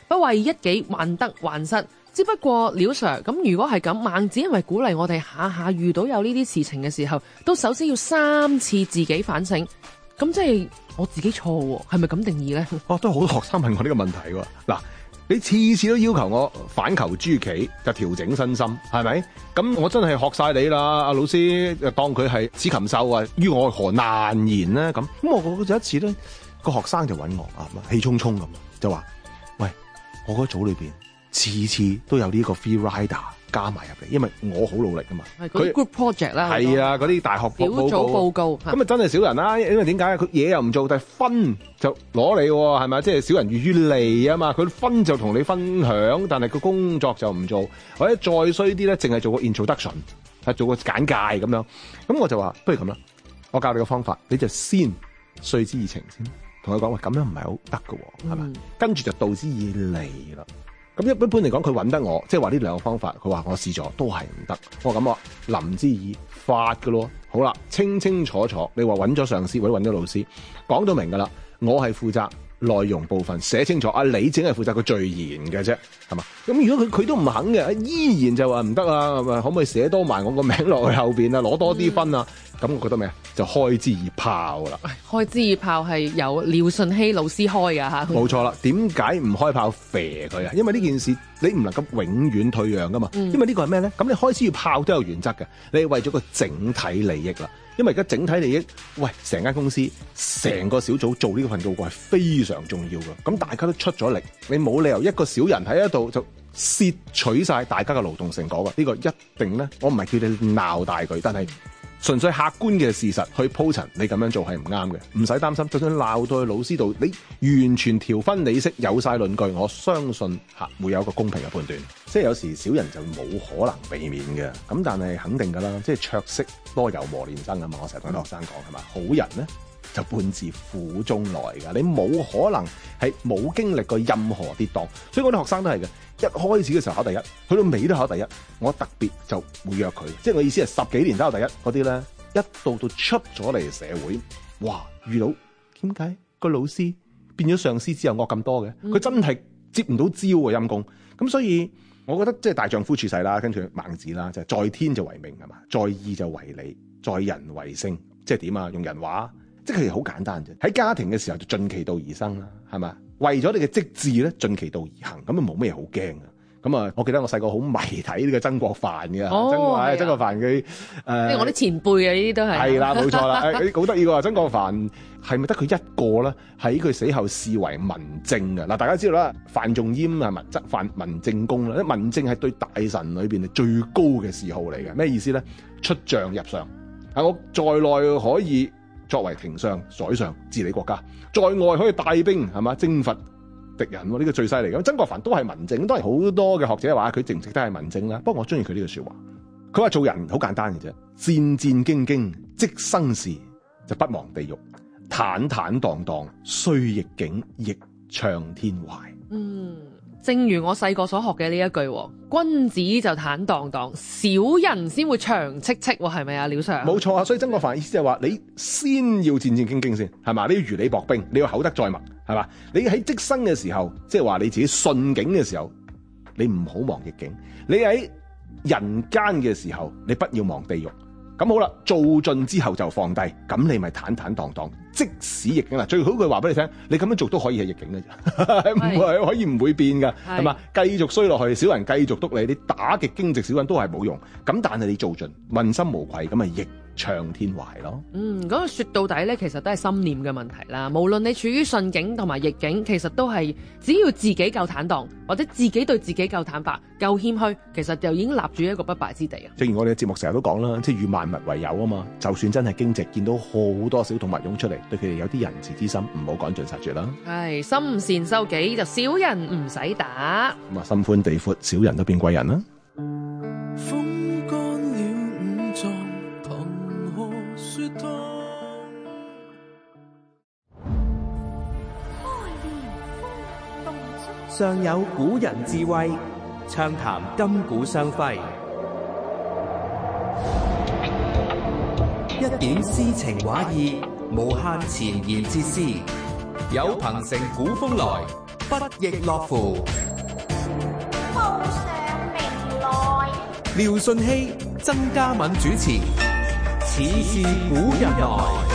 不為一己患得患失。只不過廖 Sir 咁，如果係咁，孟子因為鼓勵我哋下下遇到有呢啲事情嘅時候，都首先要三次自己反省。咁即係我自己錯喎，係咪咁定義咧？
哦，都好多學生問我呢個問題喎。嗱，你次次都要求我反求諸己，就調整身心，係咪？咁我真係學晒你啦，阿老師當佢係此禽獸啊，於我何難言呢？咁咁我我有一次咧，個學生就揾我啊，氣沖沖咁就話：喂，我嗰組裏邊次次都有呢個 free rider 加埋入嚟，因為我好努力㗎嘛。
係嗰啲 group project 啦，
係啊，嗰啲大學
小組報告，
咁啊真係少人啦。因為點解？佢嘢又唔做，但係分就攞你喎，係咪？即係少人喻於利啊嘛。佢分就同你分享，但係個工作就唔做，或者再衰啲咧，淨係做個 introduction，係做個簡介咁樣。咁我就話不如咁啦，我教你個方法，你就先說之以情先，同佢講喂，咁樣唔係好得㗎，係咪？跟住就導之以利啦。咁一般般嚟講，佢揾得我，即係話呢兩個方法，佢話我試咗都係唔得。我咁話林之以法㗎咯。好啦，清清楚楚，你話揾咗上司或者揾咗老師，講到明㗎啦。我係負責內容部分，寫清楚。啊，你淨係負責個序言嘅啫，係嘛？咁如果佢佢都唔肯嘅，依然就話唔得啊，可唔可以寫多埋我個名落去後邊啊，攞多啲分啊？咁、嗯、我覺得咩？就開之以炮啦。
開之以炮係由廖順熙老師開㗎嚇。
冇錯啦。點解唔開炮肥佢啊？因為呢件事你唔能夠永遠退讓噶嘛。嗯、因為呢個係咩咧？咁你開之以炮都有原則嘅，你係為咗個整體利益啦。因為而家整體利益，喂，成間公司、成個小組做呢個份報告係非常重要嘅。咁大家都出咗力，你冇理由一個小人喺一度就竊取晒大家嘅勞動成果嘅。呢、呢個一定咧，我唔係叫你鬧大佢，但係純粹客觀嘅事實去鋪陳，你咁樣做係唔啱嘅，唔使擔心。就算鬧到去老師度，你完全條分理析，有晒論據，我相信嚇會有一個公平嘅判斷。即係有時小人就冇可能避免嘅，咁但係肯定㗎啦。即係卓識多有磨練生啊嘛，我成日同啲學生講係嘛，好人咧就半自苦中來㗎。你冇可能係冇經歷過任何跌宕，所以我啲學生都係嘅。一開始嘅時候考第一，去到尾都考第一，我特別就會約佢。即係我意思係十幾年都考第一嗰啲咧，一到到出咗嚟社會，哇！遇到點解個老師變咗上司之後惡咁多嘅？佢真係接唔到招啊，陰公。咁所以我覺得即係大丈夫處世啦，跟住孟子啦，就係在天就為命係嘛，在義就為理，在人為性，即係點啊？用人話，即係好簡單啫。喺家庭嘅時候就盡其道而生啦，係嘛？為咗你嘅職志咧，盡其道而行，咁啊冇咩好驚啊！咁啊，我記得我細個好迷睇呢個曾國藩嘅，
哦、曾國
藩曾國藩佢誒，
即係我啲前輩嘅呢啲都係
係啦，冇錯啦，誒好得意嘅，曾國藩係咪得佢一個咧？喺佢死後視為民政嘅嗱，大家知道啦，范仲淹係民則范民政公啦，民政係對大臣裏邊係最高嘅諡號嚟嘅，咩意思咧？出將入相，啊我在內可以作為廷上、宰相治理國家，在外可以帶兵係嘛征伐敵人喎，呢、這個最犀利嘅。曾國藩都係民政，都係好多嘅學者話佢值唔值得係民政啦。不過我中意佢呢句說話，佢話做人好簡單嘅啫，戰戰兢兢，即生事就不忘地獄，坦坦蕩蕩，雖逆境亦暢天懷。
嗯。正如我細個所學嘅呢一句，君子就坦蕩蕩，小人先會長戚戚，係咪啊，廖 Sir？
冇錯啊，所以曾國藩意思就係話，你先要戰戰兢兢先，係嘛？你要如履薄冰，你要厚德載物，係嘛？你喺職生嘅時候，即係話你自己順境嘅時候，你唔好忘逆境；你喺人間嘅時候，你不要忘地獄。咁好啦，做盡之後就放低，咁你咪坦坦蕩蕩，即使逆境啦。最好佢話俾你聽，你咁樣做都可以係逆境嘅啫，唔係可以唔會變噶，係嘛？繼續衰落去，小人繼續督你，你打極經直小人都係冇用。咁但係你做盡，問心無愧，咁咪逆暢天懷咯。嗯，
嗰個說到底咧，其實都係心念嘅問題啦。無論你處於順境同埋逆境，其實都係只要自己夠坦蕩，或者自己對自己夠坦白、夠謙虛，其實就已經立住一個不敗之地啊。
正如我哋嘅節目成日都講啦，即係與萬物為友啊嘛。就算真係驚蟄，見到好多小動物湧出嚟，對佢哋有啲仁慈之心，唔好趕盡殺絕啦。係
心善收己，就小人唔使打。
咁啊，心寬地闊，小人都變貴人啦。
風乾了五臟，憑何說湯？
上有古人智慧，暢談今古雙輝。一點詩情畫意，無限前言哲思，有朋城古風來， 不亦樂乎。
報上名來，
廖順熙、曾嘉敏主持，似是古人來。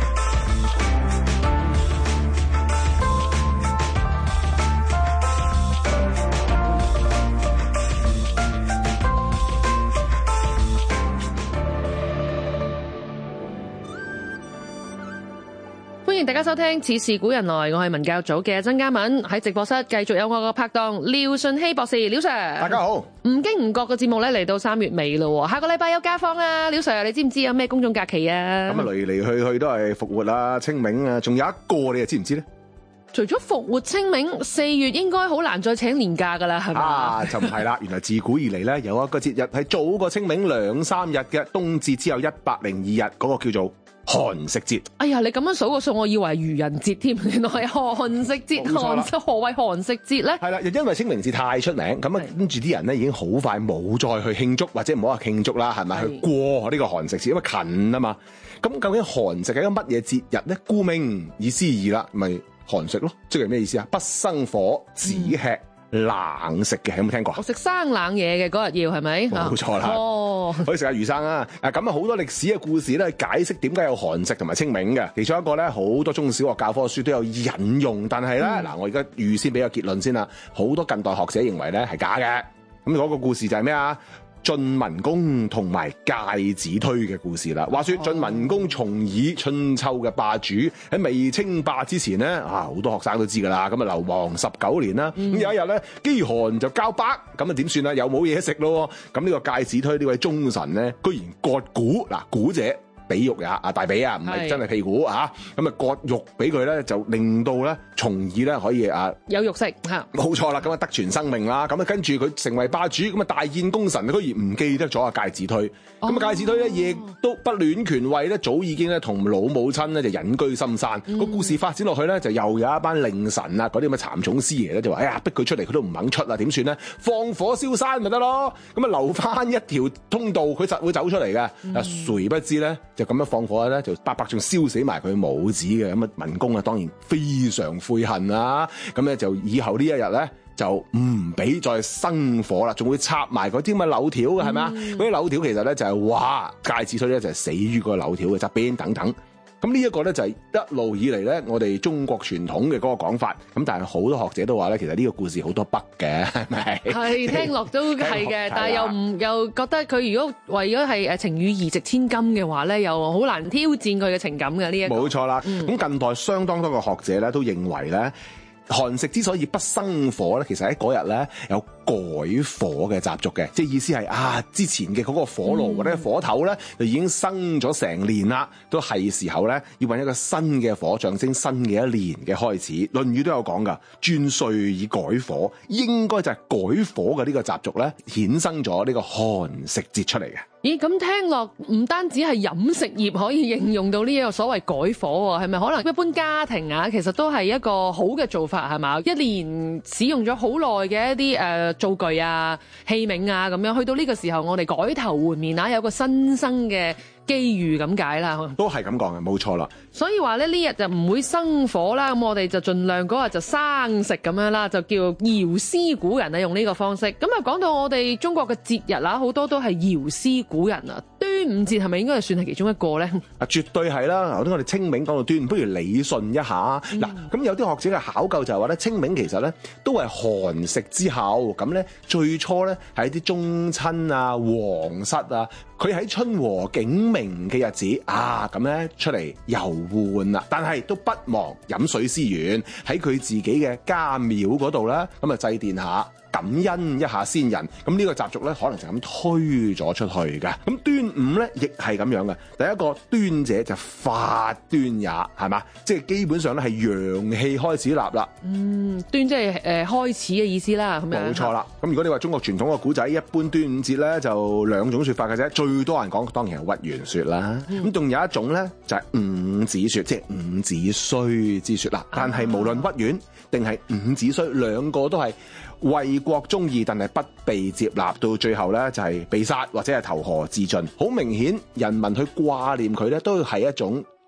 歡迎大家收聽《似是古人來》，我係文教組嘅曾嘉敏，喺直播室繼續有我個拍檔廖順熙博士，廖 Sir。
大家好。
唔經唔覺嘅節目咧嚟到三月尾咯，下個禮拜有假放啊，廖 Sir，你知唔知有咩公眾假期啊？
咁啊嚟嚟去去都係復活啊、清明啊，仲有一個你又知唔知咧？
除咗復活清明，四月應該好難再請年假噶啦，係嘛？
啊，就唔係啦，原來自古以嚟咧有一個節日係早過清明兩三日嘅，冬至之後一百零二日，嗰、那個叫做寒食節。
哎呀，你咁樣數個數，我以為係愚人節添，原來係寒食節。寒食何謂寒食節咧？係
啦，又因為清明節太出名，咁啊跟住啲人咧已經好快冇再去慶祝，或者唔好話慶祝啦，係咪去過呢個寒食節？因為近啊嘛。咁究竟寒食係一個乜嘢節日咧？顧名以思義啦，咪寒食咯，即係咩意思啊？不生火，只吃冷食嘅，有冇聽過？
我食生冷嘢嘅嗰日要係咪？
冇錯啦，哦，可以食下魚生啊！啊咁啊，好多歷史嘅故事咧，解釋點解有寒食同埋清明嘅。其中一個咧，好多中小學教科書都有引用，但係咧嗱，我而家預先俾個結論先啦。好多近代學者認為咧係假嘅。咁嗰個故事就係咩啊？晉文公同埋介子推嘅故事啦。話說晉文公重耳，春秋嘅霸主，喺未稱霸之前咧，啊好多學生都知噶啦。咁啊流亡十九年啦。咁、嗯、有一日咧，飢寒就交迫，咁啊點算啊？又冇嘢食咯。咁呢個介子推呢位忠臣咧，居然割股嗱，股者比肉也啊，大髀啊，唔係真係屁股啊。咁啊割肉俾佢咧，就令到咧重耳咧可以啊
有肉食吓，
冇錯啦。咁啊得傳生命啦。咁啊跟住佢成為霸主，咁啊大宴功臣，居然唔記得咗啊介子推。咁、哦、啊介子推咧亦都不戀權位咧，早已經咧同老母親咧就隱居深山。個、嗯、故事發展落去咧，就又有一班令臣啊，嗰啲咁嘅蠶種師爺咧就話：哎呀，逼佢出嚟，佢都唔肯出啦，點算咧？放火燒山咪得咯。咁啊留翻一條通道，佢實會走出嚟嘅。啊、嗯，誰不知咧？就咁樣放火咧，就白白仲燒死埋佢母子嘅。咁啊，文公啊，當然非常悔恨啦。咁咧就以後呢一日咧，就唔俾再生火啦，仲會插埋嗰啲咁嘅柳條嘅，係咪啊？嗰啲柳條其實咧就係話介子推咧就係死於個柳條嘅側邊等等。咁呢一個咧就係一路以嚟咧，我哋中國傳統嘅嗰個講法。咁但係好多學者都話咧，其實呢個故事好多筆嘅，係咪？係
聽落都係嘅，但係又唔又覺得佢如果為咗係誒情與義值千金嘅話咧，又好難挑戰佢嘅情感嘅呢一個。
冇錯啦。咁、嗯、近代相當多嘅學者咧都認為咧，寒食之所以不生火咧，其實喺嗰日咧有改火嘅習俗嘅，即係意思係啊，之前嘅嗰個火爐或者火頭咧，就已經生咗成年啦，都係時候咧要搵一個新嘅火，象徵新嘅一年嘅開始。《論語》都有講噶，轉歲以改火，應該就係改火嘅呢個習俗咧，衍生咗呢個寒食節出嚟嘅。
咦，咁聽落唔單止係飲食業可以應用到呢一個所謂改火喎，係咪可能一般家庭啊，其實都係一個好嘅做法係嘛？一年使用咗好耐嘅一啲誒灶具啊、器皿啊咁樣，去到呢個時候我哋改頭換面啊，有個新生嘅機遇咁解啦，
都係咁講嘅，冇錯啦。
所以話咧呢日就唔會生火啦，咁我哋就盡量嗰日就生食咁樣啦，就叫堯思古人啊，用呢個方式。咁啊講到我哋中國嘅節日啦，好多都係堯思古人啊。端午節係咪應該係算係其中一個咧？
啊，絕對係啦。頭先我哋清明講到端午，不如理順一下。嗱、嗯，咁有啲學者嘅考究就係話咧，清明其實咧都係寒食之後，咁咧最初咧係啲宗親啊、皇室啊，佢喺春和景明嘅日子啊，咁咧出嚟遊玩啦。但係都不忘飲水思源，喺佢自己嘅家廟嗰度咧，咁啊祭奠下。感恩一下先人，咁呢個習俗咧，可能就咁推咗出去嘅。咁端午咧，亦係咁樣嘅。第一個端者就發端也，係嘛？即係基本上咧係陽氣開始立啦。嗯，端即係誒開始嘅意思啦，咁樣。冇錯啦。咁如果你話中國傳統嘅古仔，一般端午節咧就兩種說法嘅啫。最多人講當然係屈原說啦。咁、嗯、仲有一種咧就係伍子說，即係伍子胥之說啦。但係無論屈原定係伍子胥，兩個都係為國忠義，但係不被接納，到最後咧就係被殺或者係投河自盡。好明顯，人民去掛念佢咧，都係一種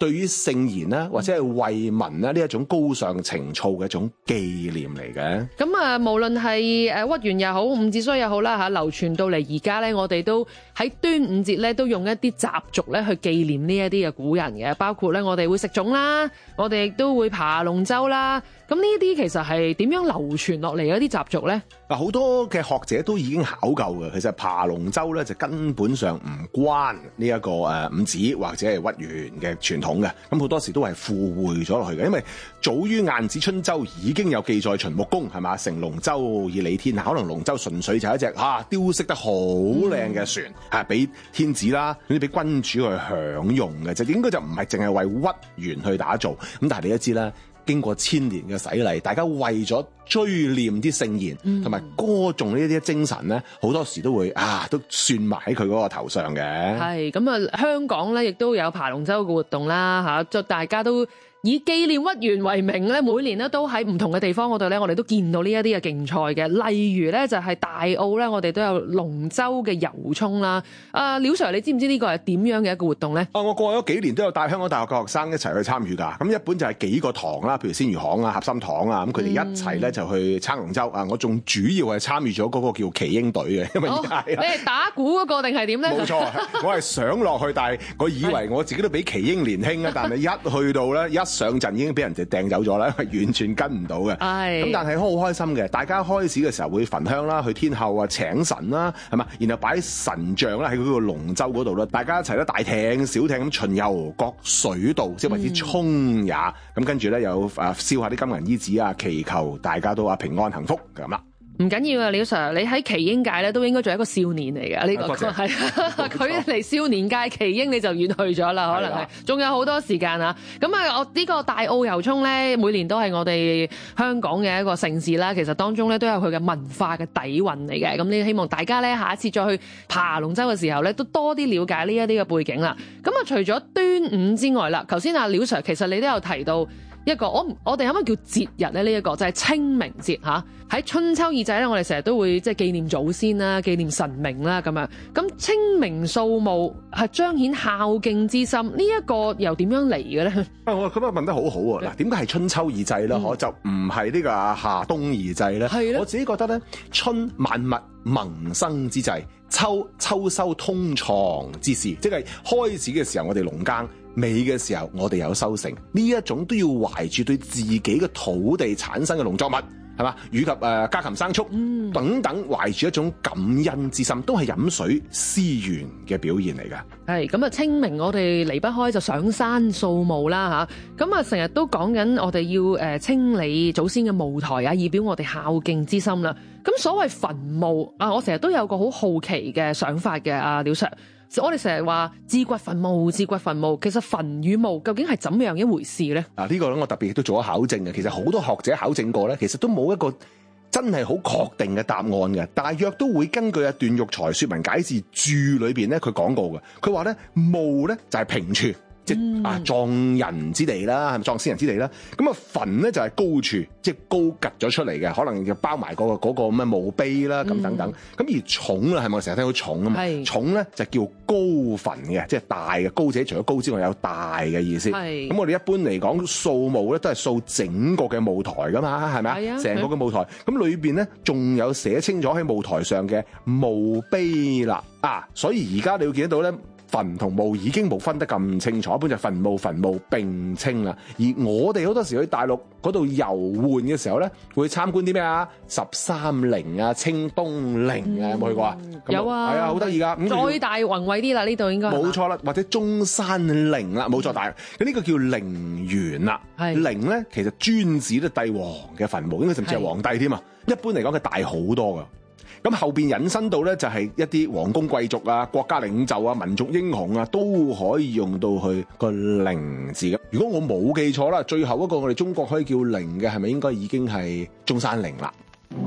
對於聖賢啦，或者係為民啦呢一種高尚情操嘅一種紀念嚟嘅。
咁啊，無論係誒屈原又好，伍子胥又好啦嚇，流傳到嚟而家咧，我哋都喺端午節咧都用一啲習俗咧去紀念呢一啲嘅古人嘅，包括咧我哋會食粽啦，我哋亦都會爬龍舟啦。咁呢啲其實係點樣流傳落嚟嘅一啲習俗咧？
嗱，好多嘅學者都已經考究嘅，其實爬龍舟咧就根本上唔關呢一個誒伍子或者係屈原嘅傳統嘅，咁好多時都係附會咗落去嘅，因為早於晏子春秋已經有記載秦穆公係嘛，乘龍舟以禮天下，可能龍舟純粹就係一隻啊雕飾得好靚嘅船，係俾、嗯、天子啦，俾君主去享用嘅，就應該就唔係淨係為屈原去打造。咁但係你都知啦，經過千年嘅洗禮，大家為咗追念啲聖賢同埋歌頌呢啲精神咧，好多時都會啊都算埋喺佢嗰個頭上嘅。
係咁啊，香港咧亦都有爬龍舟嘅活動啦嚇，就大家都以紀念屈原為名咧，每年咧都喺唔同嘅地方嗰度咧，我哋都見到呢一啲嘅競賽嘅。例如咧就係大澳咧，我哋都有龍舟嘅遊涌啦。啊，廖 Sir，你知唔知呢個係點樣嘅一個活動咧？
啊，我過咗幾年都有帶香港大學嘅學生一齊去參與㗎。咁一般就係幾個堂啦，譬如鮮魚行啊、合心堂啊，咁佢哋一齊咧就去撐龍舟啊。我仲主要係參與咗嗰個叫奇英隊嘅，因為而家、哦、
你係打鼓嗰個定係點咧？
冇錯，我係想落去，但係我以為我自己都比奇英年輕啊，但係一去到咧一上陣已經俾人哋掟走咗啦，因為完全跟唔到嘅。係咁，但係好開心嘅。大家開始嘅時候會焚香啦，去天后啊請神啦，係嘛，然後擺神像啦喺嗰個龍舟嗰度啦，大家一齊咧大艇小艇咁巡遊各水道，即係為之沖也。咁、嗯、跟住咧有誒燒下啲金銀衣紙啊，祈求大家都啊平安幸福咁啦。
唔緊要啊，廖 Sir，你喺奇英界咧都應該做一個少年嚟嘅，呢、這個係佢嚟少年界，奇英你就遠去咗啦，可能係，仲有好多時間啊。咁啊，我呢個大澳遊涌咧，每年都係我哋香港嘅一個盛事啦。其實當中咧都有佢嘅文化嘅底蘊嚟嘅。咁呢，希望大家咧下一次再去爬龍舟嘅時候咧，都多啲了解呢一啲嘅背景啦。咁啊，除咗端午之外啦，頭先阿廖 Sir 其實你都有提到一個，我我哋可唔可以叫節日咧？呢、這、一個就係、是、清明節嚇。喺春秋二祭咧，我哋成日都會即係紀念祖先啦、紀念神明啦咁樣。咁清明掃墓係彰顯孝敬之心，呢、這、一個又點樣嚟嘅咧？
啊，我咁啊問得好好啊！嗱，點解係春秋二祭咧？我、嗯、就唔係呢個夏冬二祭咧。係我自己覺得咧，春萬物萌生之際，秋秋收通藏之時，即係開始嘅時候我哋農耕，尾嘅時候我哋有收成，呢一種都要懷住對自己嘅土地產生嘅農作物，係嘛，以及誒、呃、家禽牲畜、嗯、等等，懷住一種感恩之心，都係飲水思源嘅表現嚟㗎。係咁啊，清明我哋離不開就上山掃墓啦嚇。咁啊，成日都講緊我哋要誒清理祖先嘅墓台啊，以表我哋孝敬之心啦。咁所謂墳墓啊，我成日都有個好好奇嘅想法嘅，阿廖 Sir。我哋成日話自掘墳墓，自掘墳墓，其實墳與墓究竟係怎樣一回事咧？啊，呢個咧我特別都做咗考證嘅。其實好多學者考證過咧，其實都冇一個真係好確定嘅答案嘅。大約都會根據阿段玉裁《說文解字注》裏邊咧，佢講過嘅。佢話咧墓咧就係平處。即係啊，葬人之地啦，係咪葬先人之地啦？咁啊，墳咧就係高處，即係高趌咗出嚟嘅，可能就包埋嗰個嗰個咩墓碑啦，咁等等。咁、嗯、而重啦，係咪我成日聽到重啊嘛？重咧就叫高墳嘅，即係大嘅。高者除咗高之外，有大嘅意思。咁我哋一般嚟講掃墓咧，都係掃整個嘅墓台噶嘛，係咪啊？成個嘅墓台，咁裏邊咧仲有寫清楚喺墓台上嘅墓碑啦。啊，所以而家你會見得到咧。墳同墓已經冇分得咁清楚，一般就墳墓墳墓並稱啦。而我哋好多時去大陸嗰度遊玩嘅時候咧，會參觀啲咩啊？十三陵啊、清東陵啊，有冇去過啊？有啊，係啊，好得意噶。再大宏偉啲啦，呢度應該冇錯啦，或者中山陵啦，冇錯大。咁呢個叫陵園啦。陵咧其實專指咧帝王嘅墳墓，應該甚至係皇帝添啊。一般嚟講，佢大好多噶。咁後邊引申到咧，就係一啲皇宮貴族啊、國家領袖啊、民族英雄啊，都可以用到去個陵字嘅。如果我冇記錯啦，最後一個我哋中國可以叫陵嘅，係咪應該已經係中山陵啦？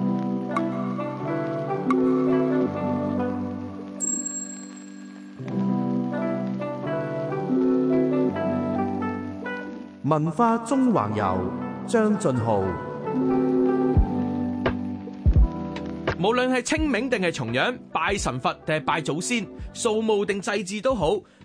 文化縱橫遊，張晉浩。
無論係清明定係重陽，拜神佛定係拜祖先，掃墓定祭祀都好，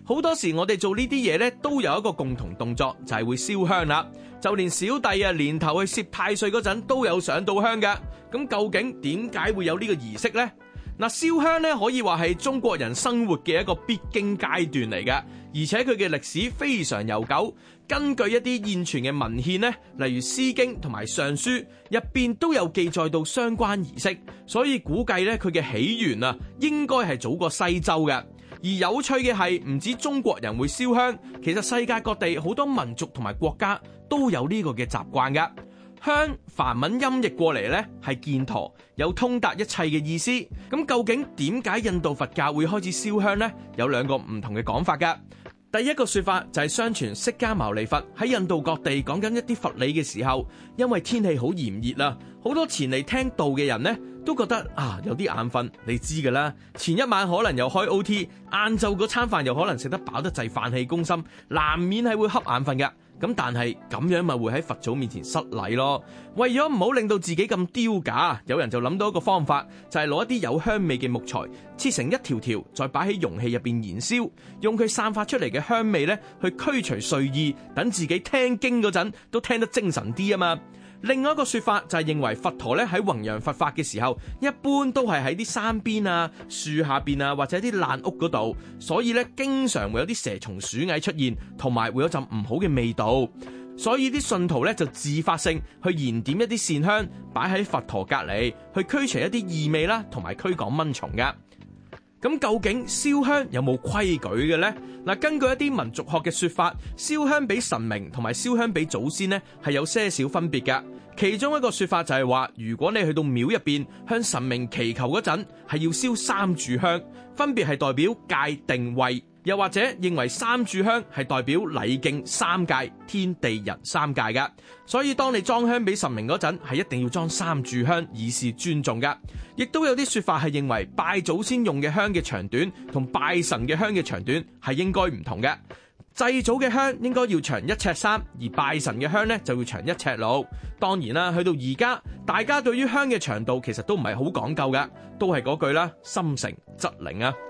好多時我哋做呢啲嘢咧，都有一個共同動作，就係會燒香啦。就連小弟啊，年頭去攝太歲嗰陣都有上到香嘅。咁究竟點解會有呢個儀式呢？嗱，燒香咧可以話係中國人生活嘅一個必經階段嚟嘅，而且佢嘅歷史非常悠久。根據一啲現存嘅文獻咧，例如《詩經》同埋《尚書》入邊都有記載到相關儀式，所以估計咧佢嘅起源啊，應該係早過西周嘅。而有趣嘅係，唔止中國人會燒香，其實世界各地好多民族同埋國家都有呢個嘅習慣噶。香梵文音譯過嚟咧係犍陀，有通達一切嘅意思。咁究竟點解印度佛教會開始燒香呢？有兩個唔同嘅講法噶。第一個說法就係相傳釋迦牟尼佛喺印度各地講緊一啲佛理嘅時候，因為天氣好炎熱啦，好多前嚟聽道嘅人呢都覺得啊有啲眼瞓，你知噶啦，前一晚可能又開 O T， 晏晝嗰餐飯又可能食得飽得滯，飯氣攻心，難免係會瞌眼瞓噶。咁但係咁樣咪會喺佛祖面前失禮咯。為咗唔好令到自己咁丟架，有人就諗到一個方法，就係攞一啲有香味嘅木材切成一條條，再擺喺容器入邊燃燒，用佢散發出嚟嘅香味咧去驅除睡意，等自己聽經嗰陣都聽得精神啲啊嘛。另外一個說法就係認為佛陀咧喺弘揚佛法嘅時候，一般都係喺啲山邊啊、樹下邊啊或者啲爛屋嗰度，所以咧經常會有啲蛇蟲鼠蟻出現，同埋會有陣唔好嘅味道。所以啲信徒咧就自發性去燃點一啲線香，擺喺佛陀隔離，去驅除一啲異味啦，同埋驅趕蚊蟲噶。咁究竟燒香有冇規矩嘅呢？嗱，根據一啲民族學嘅說法，燒香俾神明同埋燒香俾祖先呢係有些少分別嘅。其中一個說法就係話，如果你去到廟入邊向神明祈求嗰陣，係要燒三炷香，分別係代表戒定慧，又或者認為三炷香係代表禮敬三界天地人三界噶。所以當你裝香俾神明嗰陣，係一定要裝三炷香以示尊重噶。亦都有啲說法係認為拜祖先用嘅香嘅長短同拜神嘅香嘅長短係應該唔同嘅。祭祖嘅香應該要長一尺三，而拜神嘅香呢就要長一尺六。當然啦，去到而家，大家對於香嘅長度其實都唔係好講究嘅，都係嗰句啦，心誠則靈啊。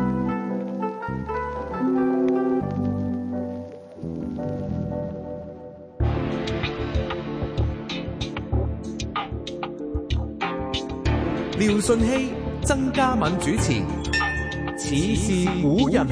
廖順熙、曾嘉敏主持《似是古人來》。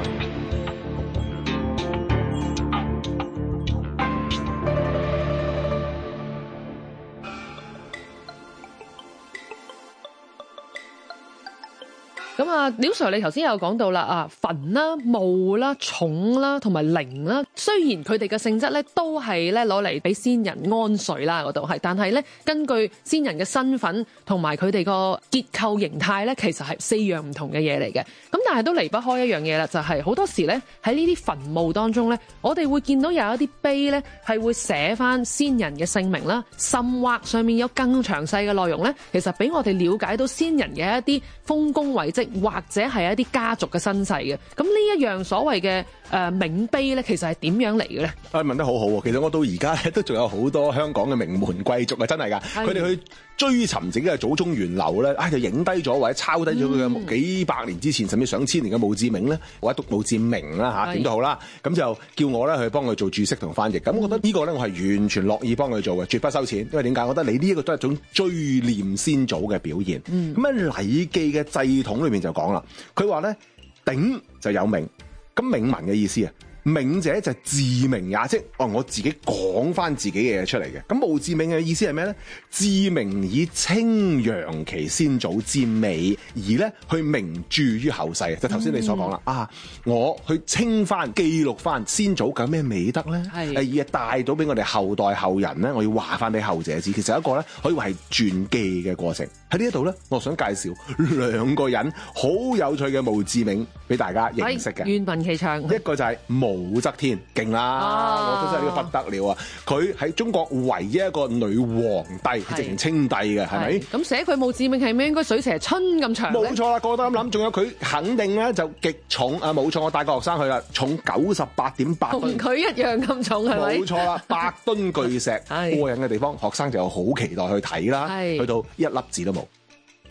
咁啊，廖 Sir 你頭先有講到啦，啊焚啦、霧啦、重啦同埋靈啦，雖然佢哋嘅性質咧都係咧攞嚟俾先人安睡啦嗰度係，但係咧根據先人嘅身份同埋佢哋個結構形態咧，其實係四樣唔同嘅嘢嚟嘅。咁但係都離不開一樣嘢啦，就係、是、好多時咧喺呢啲墳墓當中咧，我哋會見到有一啲碑咧係會寫翻先人嘅姓名啦，甚或上面有更詳細嘅內容咧，其實俾我哋了解到先人嘅一啲豐功偉績。或者係一啲家族嘅身世嘅，咁呢一樣所謂嘅誒銘碑咧，其實係點樣嚟嘅咧？
啊，問得好好喎！其實我到而家咧都仲有好多香港嘅名門貴族啊，真係㗎，佢哋去追尋自己嘅祖宗源流咧，啊就影低咗或者抄低咗佢嘅幾百年之前甚至上千年嘅墓誌銘咧，或者讀墓誌銘啦嚇，點都好啦，咁就叫我咧去幫佢做註釋同翻譯。咁我覺得呢個咧我係完全樂意幫佢做嘅，絕不收錢。因為點解？我覺得你呢一個都係一種追念先祖嘅表現。咁喺《禮記》嘅祭統裏面就講啦，佢話咧鼎就有銘，咁銘文嘅意思啊。銘者就係自銘也，即係哦，我自己講翻自己嘅嘢出嚟嘅。咁墓誌銘嘅意思係咩咧？自銘以稱揚其先祖之美，而咧去名著於後世。就頭先你所講啦，嗯、啊，我去稱翻、記錄翻先祖有咩美德咧，係而帶到俾我哋後代後人咧，我要話翻俾後者知。其實一個咧可以話係傳記嘅過程。喺呢一度咧，我想介紹兩個人好有趣嘅墓誌銘俾大家認識嘅。
願聞其詳。
一個就係武則天，勁啦！啊、我都真係呢個不得了啊！佢係中國唯一一個女皇帝，係直情稱帝嘅，係咪？
咁寫佢墓誌銘係咪應該水蛇春咁長咧？
冇錯啦，個個都咁諗。仲有佢肯定咧就極重啊！冇錯，我帶個學生去啦，重九十八點八噸，
同佢一樣咁重係咪？
冇錯啦，百噸巨石，過癮嘅地方，學生就有好期待去睇啦，去到一粒字都冇。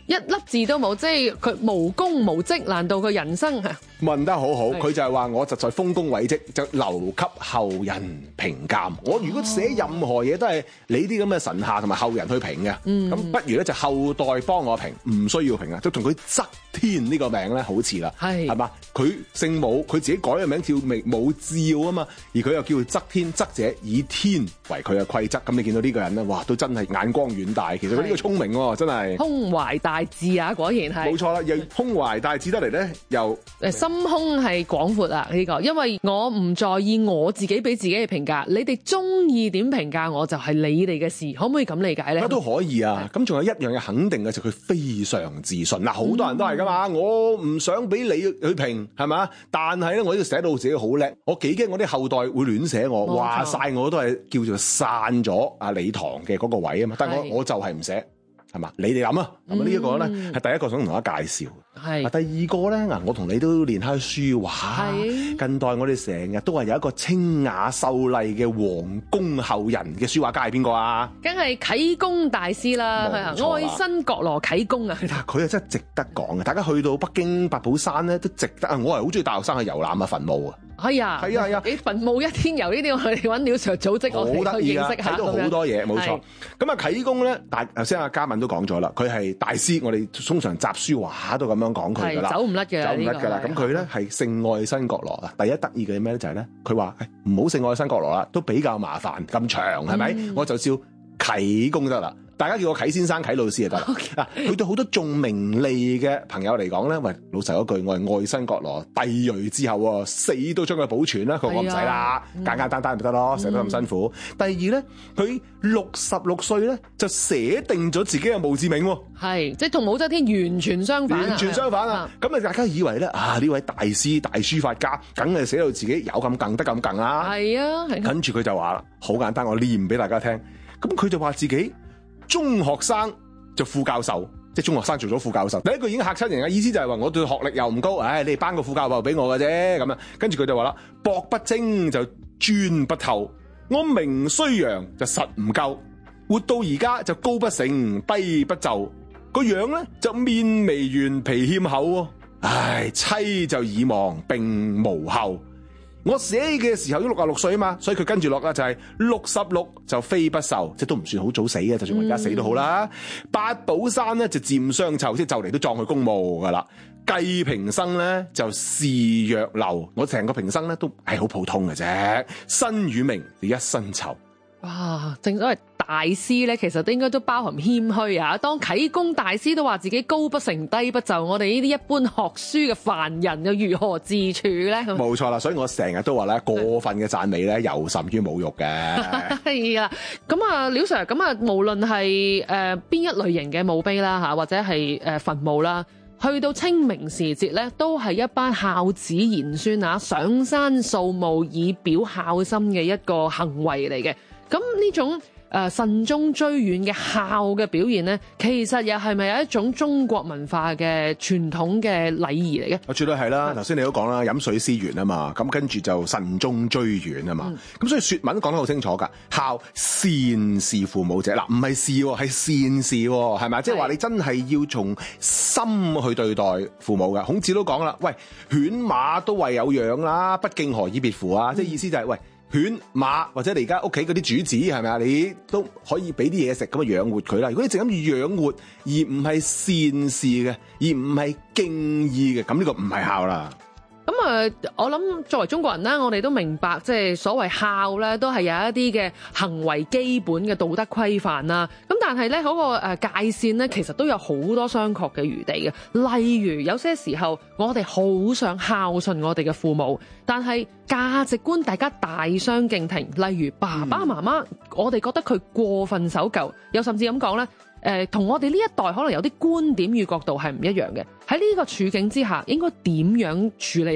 一粒字都冇，即係佢無功無績，難道佢人生啊？
問得好好，
係
佢就係話我實在豐功偉績，就留給後人評鑑。我如果寫任何嘢都係你啲咁嘅神下同埋後人去評嘅，咁、嗯、不如咧就後代幫我評，唔需要評啊，就同佢則天呢個名咧好似啦，係係嘛？佢姓武，佢自己改嘅名叫武曌啊嘛，而佢又叫則天，則者以天為佢嘅規則。咁你見到呢個人咧，哇，都真係眼光遠大。其實佢呢個聰明喎，真係
胸懷大志啊，果然係
冇錯啦，又胸懷大志得嚟咧，又
誒心胸係廣闊啊呢個，因為我唔在意我自己俾自己嘅評價，你哋中意點評價我就係你哋嘅事，可唔可以咁理解咧？
都可以啊，咁仲有一樣嘢肯定嘅就係佢非常自信嗱，好多人都係噶嘛，嗯、我唔想俾你去評係嘛，但係咧我要寫到自己好叻，我幾驚我啲後代會亂寫我，話晒我都係叫做散咗阿李唐嘅嗰個位啊嘛，但係我我就係唔寫。係嘛？你哋諗啊，咁呢一個咧係第一個想同大家介紹。係。第二個咧，嗱，我同你都練下書畫。近代我哋成日都話有一個清雅秀麗嘅皇宮後人嘅書畫家係邊個啊？
梗係啟功大師啦，係啊，愛新覺羅啟功啊。
佢啊真係值得講嘅，大家去到北京八寶山咧都值得啊！我係好中意大學生去遊覽啊墳墓啊。
係啊，係啊，係啊！你墳墓一天遊呢啲，我哋揾廖 Sir 組織我哋去認識下，
睇到好多嘢，冇錯。咁啊，啟功咧，大頭先阿嘉敏都講咗啦，佢係大師，我哋通常集書畫都咁樣講佢噶啦，
走唔甩嘅，
走唔甩噶啦。咁佢咧係姓愛新覺羅啊。第一得意嘅咩咧就係咧，佢話唔好姓愛新覺羅啦，都比較麻煩，咁長係咪？我就叫啟功得啦。大家叫我啟先生、啟老師就得啦。嗱，佢對好多重名利嘅朋友嚟講咧，喂，老實嗰句，我係愛新覺羅帝銳之後，死都將佢保存啦。佢話我唔使啦，簡簡單單咪得咯，寫得咁辛苦。嗯、第二咧，佢六十六歲咧就寫定咗自己嘅墓誌銘，
係即係同武則天完全相反，
完全相反啊！咁啊，大家以為咧啊呢位大師大書法家，梗係寫到自己有咁勁得咁勁啦。係啊，跟住佢就話啦，好簡單，我念俾大家聽。咁佢就話自己。中學生就副教授，即係中學生做咗副教授。第一句已經嚇親人嘅意思就係話我對學歷又唔高，唉、哎，你哋頒個副教授俾我嘅啫咁啊。跟住佢就話啦，博不精就鑽不透，我名雖揚就實唔夠，活到而家就高不成低不就，個樣咧就面微圓皮欠厚，唉，妻就已亡並無後。我寫嘅時候都六十六歲啊嘛，所以佢跟住落啦就係六十六就非不壽，即係都唔算好早死嘅，就算我而家死都好啦。嗯、八寶山咧就漸相湊，即係就嚟都撞去公墓噶啦。計平生咧就視若流，我成個平生咧都係好普通嘅啫，身與名就一身臭。
哇！正所謂大師咧，其實都應該都包含謙虛啊。當啟功大師都話自己高不成低不就，我哋呢啲一般學書嘅凡人又如何自處咧？
冇錯啦，所以我成日都話咧，過分嘅讚美咧，尤甚於侮辱嘅。
係啊，咁啊，廖 Sir，咁啊，無論係誒邊一類型嘅墓碑啦嚇，或者係誒墳墓啦，去到清明時節咧，都係一班孝子賢孫啊上山掃墓以表孝心嘅一個行為嚟嘅。咁呢種誒慎終追遠嘅孝嘅表現咧，其實又係咪有一種中國文化嘅傳統嘅禮儀嚟嘅？
啊，絕對係啦！頭先你都講啦，飲水思源啊嘛，咁跟住就慎終追遠啊嘛，咁、嗯、所以説文講得好清楚㗎。孝善事父母者，嗱唔係事喎，係善事喎，係咪？即係話你真係要從心去對待父母嘅。孔子都講啦，喂，犬馬都為有養啦，不敬何以別乎啊？即、嗯、係意思就係、是、喂。犬馬或者你而家屋企嗰啲主子係咪啊？你都可以俾啲嘢食咁啊養活佢啦。如果你淨係諗住養活而唔係善事嘅，而唔係敬意嘅，咁呢個唔係孝啦。
咁啊，我諗作為中國人啦，我哋都明白，即係所謂孝咧，都係有一啲嘅行為基本嘅道德規範啦。咁但係咧，嗰個誒界線咧，其實都有好多商榷嘅餘地嘅。例如有些時候，我哋好想孝順我哋嘅父母，但係價值觀大家大相徑庭。例如爸爸媽媽，嗯、我哋覺得佢過分守舊，又甚至咁講咧。誒，同我哋呢一代可能有啲觀點與角度係唔一樣嘅。喺呢個處境之下，應該點樣處理好呢？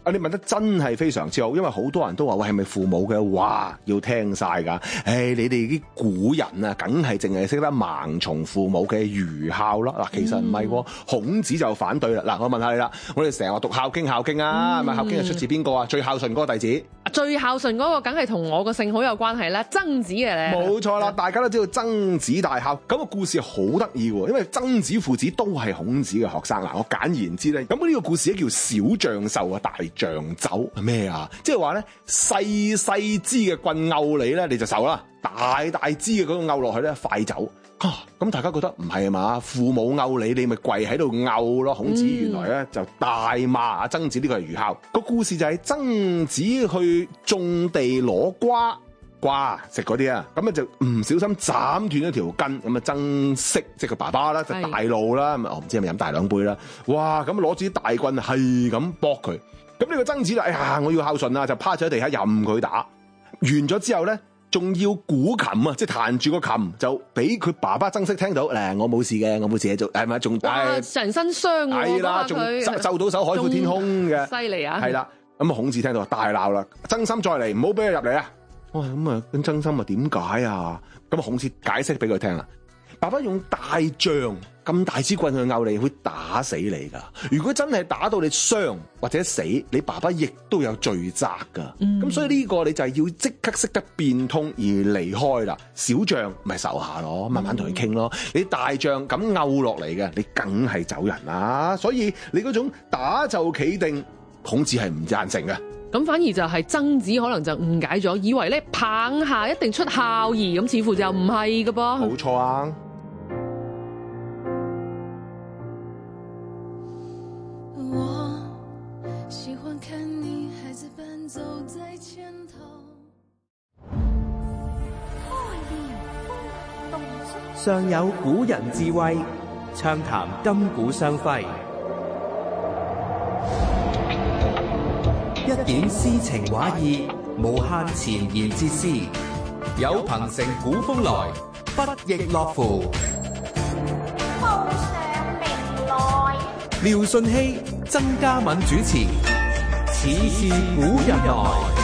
啊，你問得真係非常之好，因為好多人都話喂，係咪父母嘅話要聽晒㗎？誒、哎，你哋啲古人啊，梗係淨係識得盲從父母嘅愚孝啦。嗱，其實唔係喎，孔子就反對啦。嗱，我問下你啦，我哋成日話讀孝經，孝經啊，係咪、嗯、孝經係出自邊個啊？最孝順嗰個弟子，
最孝順嗰個梗係同我個姓好有關係啦，曾子嘅咧。
冇錯啦，大家都知道曾子大孝，咁、那個故事好得意喎，因為曾子父子都係孔子嘅學生。嗱，我簡言之咧，咁呢個故事咧叫小象獸啊，大象走係咩啊？即係話咧細細支嘅棍勾你咧，你就受啦；大大支嘅嗰個勾落去咧，快走。啊，咁大家覺得唔係啊嘛？父母勾你，你咪跪喺度勾咯。孔子原來咧就大罵啊曾子，呢個係愚孝。個故事就係曾子去種地攞瓜。瓜食嗰啲啊，咁啊就唔小心斬斷咗條根，咁啊曾皙即係個爸爸啦，就大怒啦，咁我唔知係咪飲大兩杯啦，哇！咁攞住啲大棍係咁搏佢，咁呢個曾子就哎呀我要孝順啊，就趴咗喺地下任佢打，完咗之後咧，仲要鼓琴啊，即係彈住個琴，就俾佢爸爸曾皙聽到，誒我冇事嘅，我冇事嘅做，係咪仲
成身傷喎，
係啦，仲奏到手海闊天空嘅，
犀利啊，
係啦，咁啊孔子聽到大鬧啦，曾參再嚟，唔好俾佢入嚟啊！哇，咁啊，咁曾參啊，點解啊？咁啊，孔子解釋俾佢聽啦。爸爸用大象咁大支棍去拗你，會打死你噶。如果真係打到你傷或者死，你爸爸亦都有罪責噶。咁、嗯、所以呢個你就係要即刻識得變通而離開啦。小象咪受下咯，慢慢同佢傾咯。嗯、你大象咁拗落嚟嘅，你梗係走人啦。所以你嗰種打就企定，孔子係唔贊成嘅。
咁反而就係曾子可能就誤解咗，以為咧棒下一定出孝兒，咁似乎就唔係㗎噃。
冇錯啊！
我喜歡看你孩子般走在前頭。
上有古人智慧，暢談今古相輝。
一點詩情畫意，無限前言之詩，有朋城古風來，不亦樂乎。
報上名來，
廖順熙、曾嘉敏主持，似是古人來。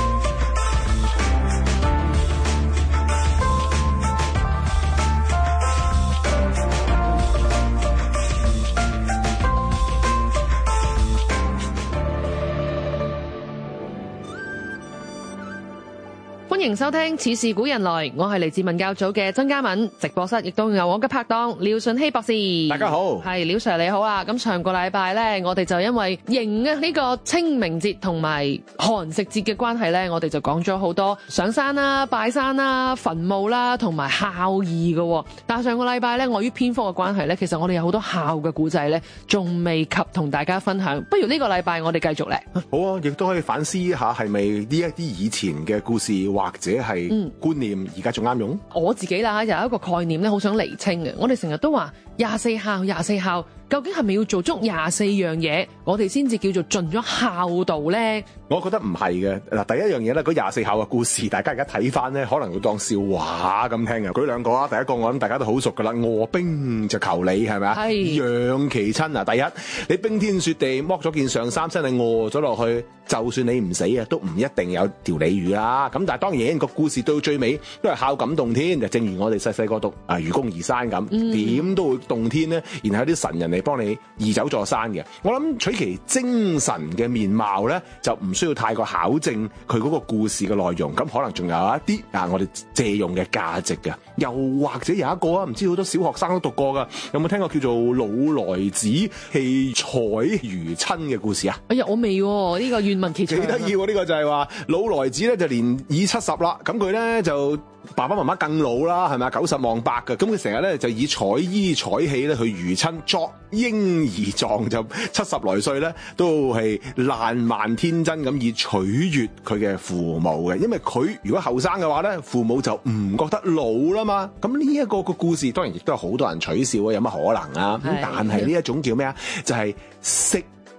歡迎收聽似是古人來，我係嚟自文教組嘅曾嘉敏，直播室亦都有我嘅拍檔廖順熙博士。
大家好，
係廖 Sir 你好啊！咁上個禮拜咧，我哋就因為迎啊呢個清明節同埋寒食節嘅關係咧，我哋就講咗好多上山啦、拜山啦、墳墓啦，同埋孝義嘅。但係上個禮拜咧，礙於篇幅嘅關係咧，其實我哋有好多孝嘅古仔咧，仲未及同大家分享。不如呢個禮拜我哋繼續咧。
好啊，亦都可以反思一下，係咪呢一啲以前嘅故事或者係觀念而家仲啱用？
我自己啦，有一個概念咧，好想釐清嘅。我哋成日都話廿四孝，廿四孝。究竟係咪要做足廿四樣嘢，我哋先至叫做盡咗孝道咧？
我覺得唔係嘅。嗱，第一樣嘢咧，嗰廿四孝嘅故事，大家而家睇翻咧，可能會當笑話咁聽嘅。舉兩個啊，第一個我諗大家都好熟噶啦，餓兵就求鯉，係咪啊？係。養其親啊，第一，你冰天雪地剝咗件上衫，真係餓咗落去，就算你唔死啊，都唔一定有條鯉魚啦。咁但係當然個故事到最尾都係孝感動天，就正如我哋細細個讀啊愚公移山咁，點、嗯、都會動天咧。然後有啲神人嚟幫你移走座山嘅。我諗取其精神嘅面貌咧，就唔需要太過考證佢嗰個故事嘅內容。咁可能仲有一啲啊，我哋借用嘅價值嘅。又或者有一個啊，唔知好多小學生都讀過噶，有冇聽過叫做老來子棄采魚親嘅故事啊？
哎呀，我未喎，呢、這個願聞其詳。幾得意喎！
呢個就係話老來子咧就年已七十啦，咁佢咧就爸爸媽媽更老啦，係咪啊？九十望百嘅，咁佢成日咧就以彩衣彩器咧去魚親作嬰兒狀，就七十來歲咧都係爛漫天真咁以取悅佢嘅父母嘅，因為佢如果後生嘅話咧，父母就唔覺得老啦嘛。咁呢一個個故事當然亦都有好多人取笑啊，有乜可能啊？咁但係呢一種叫咩啊？就係、是、識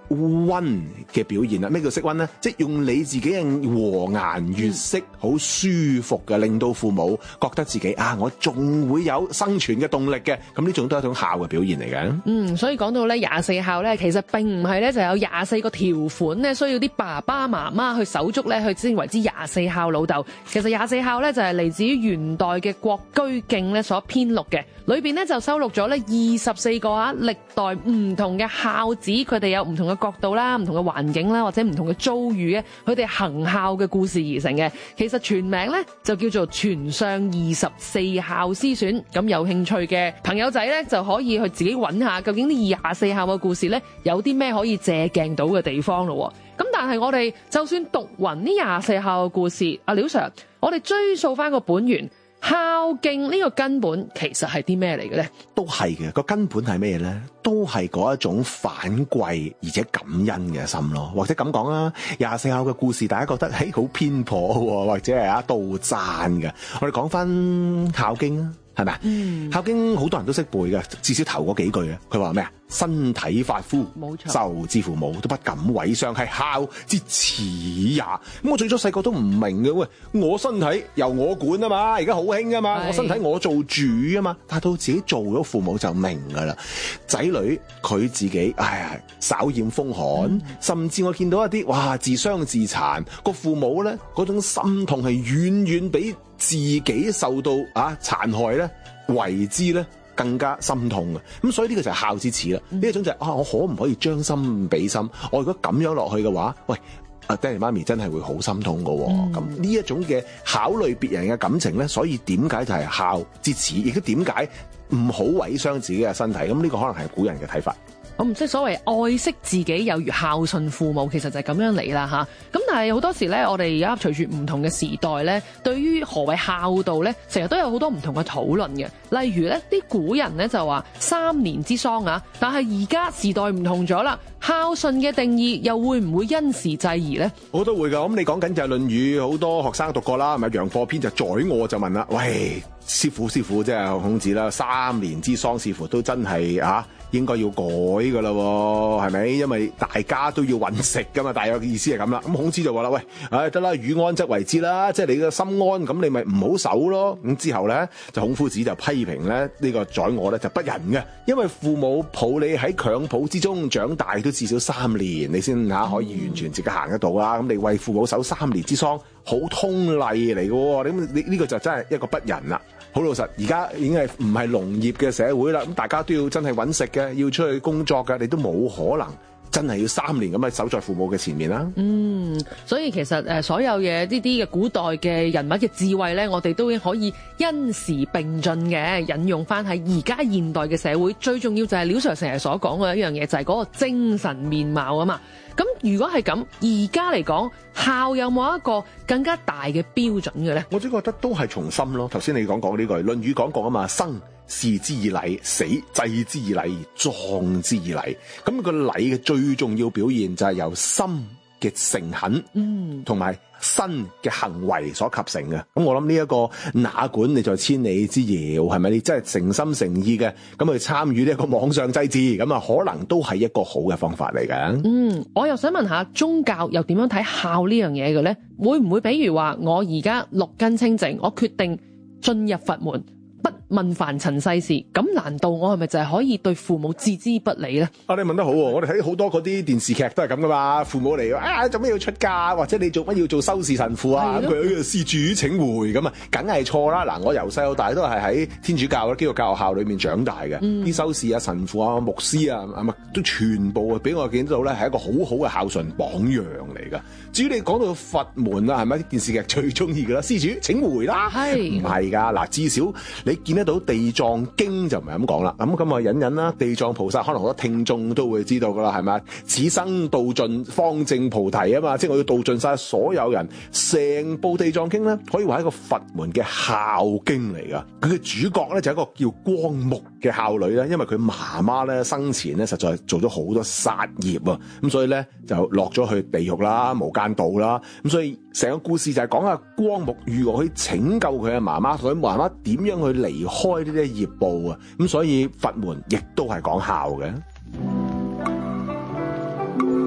溫嘅表現啦。咩叫識溫咧？即係用你自己嘅和顏悅色，好舒服嘅，令到父母覺得自己啊，我仲會有生存嘅動力嘅。咁呢種都係一種孝嘅表現嚟嘅。
嗯，所以講到咧廿四孝咧，其實並唔係咧就有廿四個條款咧，需要啲爸爸媽媽去手足咧去先為之廿四孝老豆。其實廿四孝咧就係嚟自於元代嘅《國居敬》咧所編錄嘅，裏邊咧就收錄咗咧二十四個啊歷代唔同嘅孝子，佢哋有唔同嘅角度啦、唔同嘅環境啦，或者唔同嘅遭遇咧，佢哋行孝嘅故事而成嘅。其實全名咧就叫做《全相二十四孝詩選》。咁有興趣嘅朋友仔咧就可以去自己揾下，究竟呢廿四孝嘅故事咧有啲咩可以借鏡到嘅地方咯。咁但係我哋就算讀勻呢廿四孝嘅故事，阿廖 Sir，我哋追溯翻個本源。孝敬呢個根本其實係啲咩嚟嘅咧？
都係嘅，個根本係咩咧？都係嗰一種反饋而且感恩嘅心咯。或者咁講啦，廿四孝嘅故事，大家覺得誒好偏頗，或者係啊杜讚嘅。我哋講翻孝經啊，係咪啊？嗯，孝經好多人都識背嘅，至少頭嗰幾句啊。佢話咩啊？身體髮膚，
冇錯，
受之父母，都不敢違上，係孝之始也。咁我最初細個都唔明嘅，喂，我身體由我管啊嘛，而家好興啊嘛，我身體我做主啊嘛。但係到自己做咗父母就明噶啦，仔女佢自己，哎呀，稍染風寒，嗯、甚至我見到一啲哇自傷自殘，個父母咧嗰種心痛係遠遠比自己受到啊殘害咧為之咧更加心痛嘅。咁所以呢個就係孝之始啦。呢、嗯、一種就係、是、啊，我可唔可以將心比心？我如果咁樣落去嘅話，喂，阿爹哋媽咪真係會好心痛噶。咁呢一種嘅考慮別人嘅感情咧，所以點解就係孝之始，亦都點解唔好毀傷自己嘅身體？咁呢個可能係古人嘅睇法。
我唔識所謂愛惜自己有如孝順父母，其實就係咁樣嚟啦吓。咁但係好多時咧，我哋而家隨住唔同嘅時代咧，對於何謂孝道咧，成日都有好多唔同嘅討論嘅。例如咧，啲古人咧就話三年之喪啊，但係而家時代唔同咗啦，孝順嘅定義又會唔會因時制宜咧？
我都會噶。咁你講緊就係《論語》，好多學生讀過啦，係咪？陽貨篇就宰我就問啦，喂，師傅師傅即係孔子啦，三年之喪似乎都真係啊應該要改噶啦，係咪？因為大家都要揾食噶嘛，大約嘅意思係咁啦。咁孔子就話啦，喂，唉得啦，與安則為之啦，即係你嘅心安，咁你咪唔好守咯。咁之後咧，就孔夫子就批評咧呢個宰我咧就不仁嘅，因為父母抱你喺襁褓之中長大都至少三年，你先嚇可以完全自己行得到啦。咁你為父母守三年之喪，好通例嚟嘅喎。咁你呢個就真係一個不仁啦。好老實，而家已經係唔係農業嘅社會啦，咁大家都要真係揾食嘅，要出去工作嘅，你都冇可能真係要三年咁樣守在父母嘅前面啦。嗯，
所以其實誒所有嘢呢啲嘅古代嘅人物嘅智慧咧，我哋都可以因時並進嘅引用翻喺而家現代嘅社會。最重要就係廖 Sir 成日所講嘅一樣嘢，就係嗰個精神面貌啊嘛。咁如果係咁，而家嚟講，孝有冇一個更加大嘅標準嘅咧？
我只覺得都係從心咯。頭先你講講呢句《論語》講過啊嘛，生事之以禮，死祭之以禮，葬之以禮。咁個禮嘅最重要表現就係由心嘅誠懇，嗯，同埋身嘅行為所及成嘅。咁我諗呢一個哪管你在千里之遙，係咪？你真係誠心誠意嘅咁去參與呢一個網上祭祀，咁啊可能都係一個好嘅方法嚟嘅。嗯，
我又想問下宗教又點樣睇孝呢樣嘢嘅咧？會唔會比如話我而家六根清淨，我決定進入佛門，不問凡塵世事，咁難道我係咪就係可以對父母置之不理咧？
啊，你問得好喎！我哋睇好多嗰啲電視劇都係咁噶嘛，父母嚟啊，做咩要出家？或者你做乜要做修士神父啊？咁佢施主請回咁啊，梗係錯啦！嗱，我由細到大都係喺天主教、基督教學校裏面長大嘅，啲、嗯、修士啊、神父啊、牧師啊，係咪都全部俾我見到咧，係一個好好嘅孝順榜樣嚟噶。至於你講到佛門啊，係咪電視劇最中意噶啦？施主請回啦，係唔係噶？嗱，至少你見得到地藏經就唔係咁講啦。咁咁啊，隱隱啦，地藏菩薩可能好多聽眾都會知道噶啦，係咪？此生度盡方證菩提啊嘛，即係我要度盡晒所有人。成部地藏經咧，可以話係一個佛門嘅孝經嚟噶。佢嘅主角咧就係一個叫光目嘅孝女咧，因為佢媽媽咧生前咧實在做咗好多殺業啊，咁所以咧就落咗去地獄啦、無間道啦。咁所以成個故事就係講下光目如何去拯救佢嘅媽媽，同佢媽媽點樣去離開呢啲業報啊。咁所以佛門亦都係講孝嘅。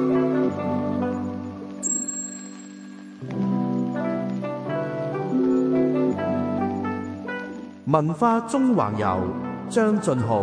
文化縱橫遊，張俊浩。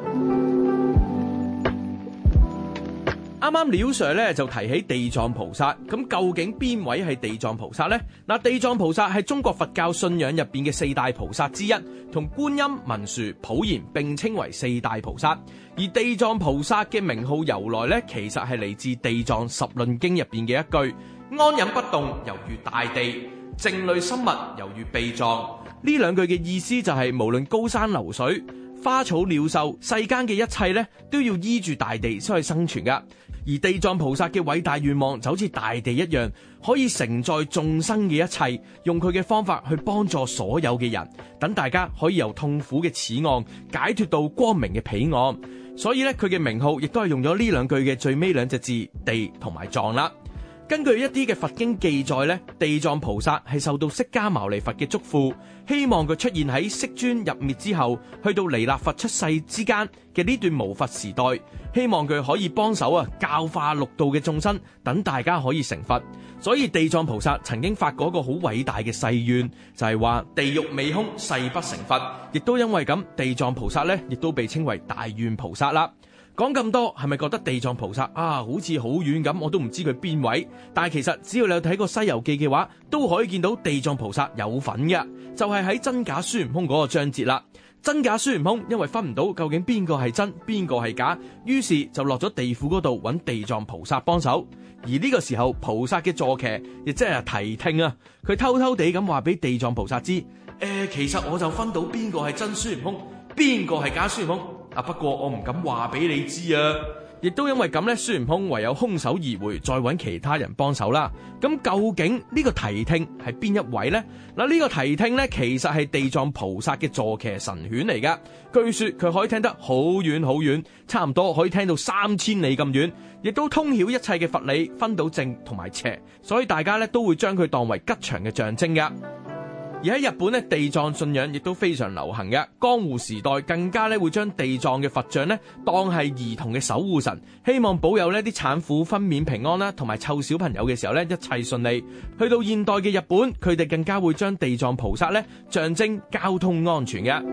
啱啱廖 Sir 咧就提起地藏菩薩，咁究竟邊位係地藏菩薩呢？嗱，地藏菩薩係中國佛教信仰入邊嘅四大菩薩之一，同觀音、文殊、普賢並稱為四大菩薩。而地藏菩薩嘅名號由來呢，其實係嚟自《地藏十論經》入邊嘅一句：安忍不動，猶如大地；靜慮深密，猶如地藏。呢兩句嘅意思就係、是、無論高山流水、花草鳥獸，世間嘅一切呢，都要依住大地先可以生存噶。而地藏菩薩嘅偉大願望就好似大地一樣，可以承載眾生嘅一切，用佢嘅方法去幫助所有嘅人，等大家可以由痛苦嘅此岸解脫到光明嘅彼岸。所以咧，佢嘅名號亦都係用咗呢兩句嘅最尾兩隻字地同埋藏啦。根據一啲嘅佛經記載咧，地藏菩薩係受到釋迦牟尼佛嘅囑咐，希望佢出現喺釋尊入滅之後，去到彌勒佛出世之間嘅呢段無佛時代，希望佢可以幫手啊教化六道嘅眾生，等大家可以成佛。所以地藏菩薩曾經發過一個好偉大嘅誓願，就係話地獄未空，誓不成佛。亦都因為咁，地藏菩薩咧亦都被稱為大願菩薩啦。講咁多，係咪覺得地藏菩薩啊好似好遠咁？我都唔知佢邊位。但係其實只要你有睇過《西遊記》嘅話，都可以見到地藏菩薩有份嘅，就係喺真假孫悟空嗰個章節啦。真假孫悟空因為分唔到究竟邊個係真邊個係假，於是就落咗地府嗰度揾地藏菩薩幫手。而呢個時候，菩薩嘅坐騎亦即係提聽啊，佢偷偷地咁話俾地藏菩薩知，誒、呃，其實我就分到邊個係真孫悟空，邊個係假孫悟空。啊！不過我唔敢話俾你知啊，亦都因為咁咧，孫悟空唯有空手而回，再揾其他人幫手啦。咁究竟呢個提聽係邊一位呢？嗱，呢個提聽咧，其實係地藏菩薩嘅坐騎神犬嚟噶。據說佢可以聽得好遠好遠，差唔多可以聽到三千里咁遠，亦都通曉一切嘅佛理，分到正同埋邪，所以大家咧都會將佢當為吉祥嘅象徵噶。而喺日本咧，地藏信仰亦都非常流行嘅。江戶時代更加咧會將地藏嘅佛像咧當係兒童嘅守護神，希望保佑呢啲產婦分娩平安啦，同埋湊小朋友嘅時候咧一切順利。去到現代嘅日本，佢哋更加會將地藏菩薩咧象徵交通安全嘅。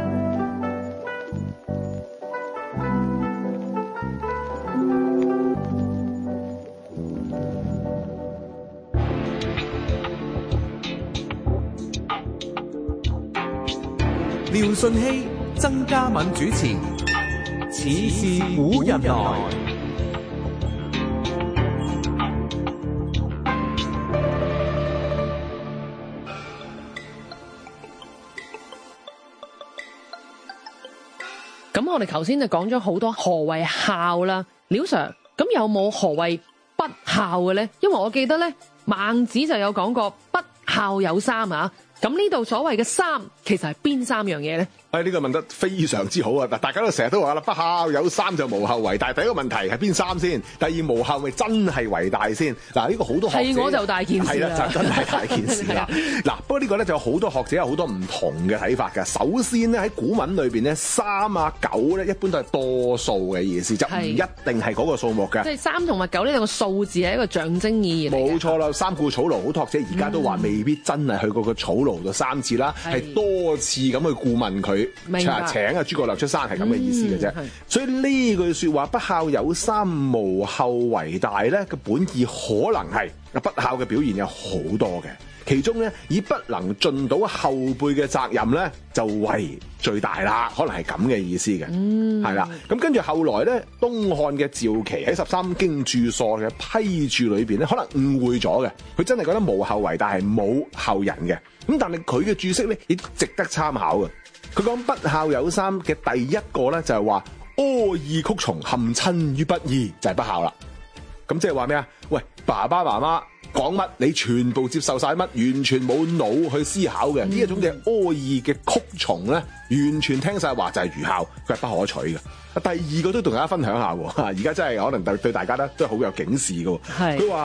廖順熙、曾嘉敏主持，似是古人來。
咁我哋頭先就講咗好多何謂孝啦，廖 Sir，咁有冇何謂不孝嘅咧？因為我記得咧，孟子就有講過不孝有三啊。咁呢度所謂嘅三，其實係邊三樣嘢咧？
誒，呢個問得非常之好啊！嗱，大家都成日都話啦，不孝有三就無後為大。第一個問題係邊三先？第二，無後咪真係為大先？嗱，呢個好多學者
係我就大件事啦，
係啦，就真係大件事啦。嗱，不過呢個咧就有好多學者有好多唔同嘅睇法㗎。首先咧喺古文裏邊咧，三啊九咧一般都係多數嘅意思，就唔一定係嗰個數目嘅。
即係三同埋九呢兩個數字係一個象徵意義嚟嘅。
冇錯啦，三顧草廬，好多學者而家都話未必真係去過個草廬度三次啦，係、嗯、多次咁去顧問佢，請啊諸葛亮出山係咁嘅意思嘅啫、嗯。所以呢句說話不孝有三，無後為大咧，個本意可能係不孝嘅表現有好多嘅，其中咧以不能盡到後輩嘅責任咧就為最大啦，可能係咁嘅意思嘅，係、嗯、啦。咁跟住後來咧，東漢嘅趙岐喺十三經注疏嘅批注裏邊咧，可能誤會咗嘅，佢真係覺得無後為大係冇後人嘅。咁但係佢嘅注釋咧亦值得參考嘅。佢講不孝有三嘅第一個咧就係話阿意曲從，陷親於不義，就係、是、不孝啦。咁即係話咩啊？喂，爸爸媽媽講乜你全部接受晒乜，完全冇腦去思考嘅呢一種嘅阿意嘅曲從咧，完全聽晒話就係愚孝，佢係不可取嘅。第二個都同大家分享下喎，而家真係可能對對大家咧都係好有警示嘅。佢話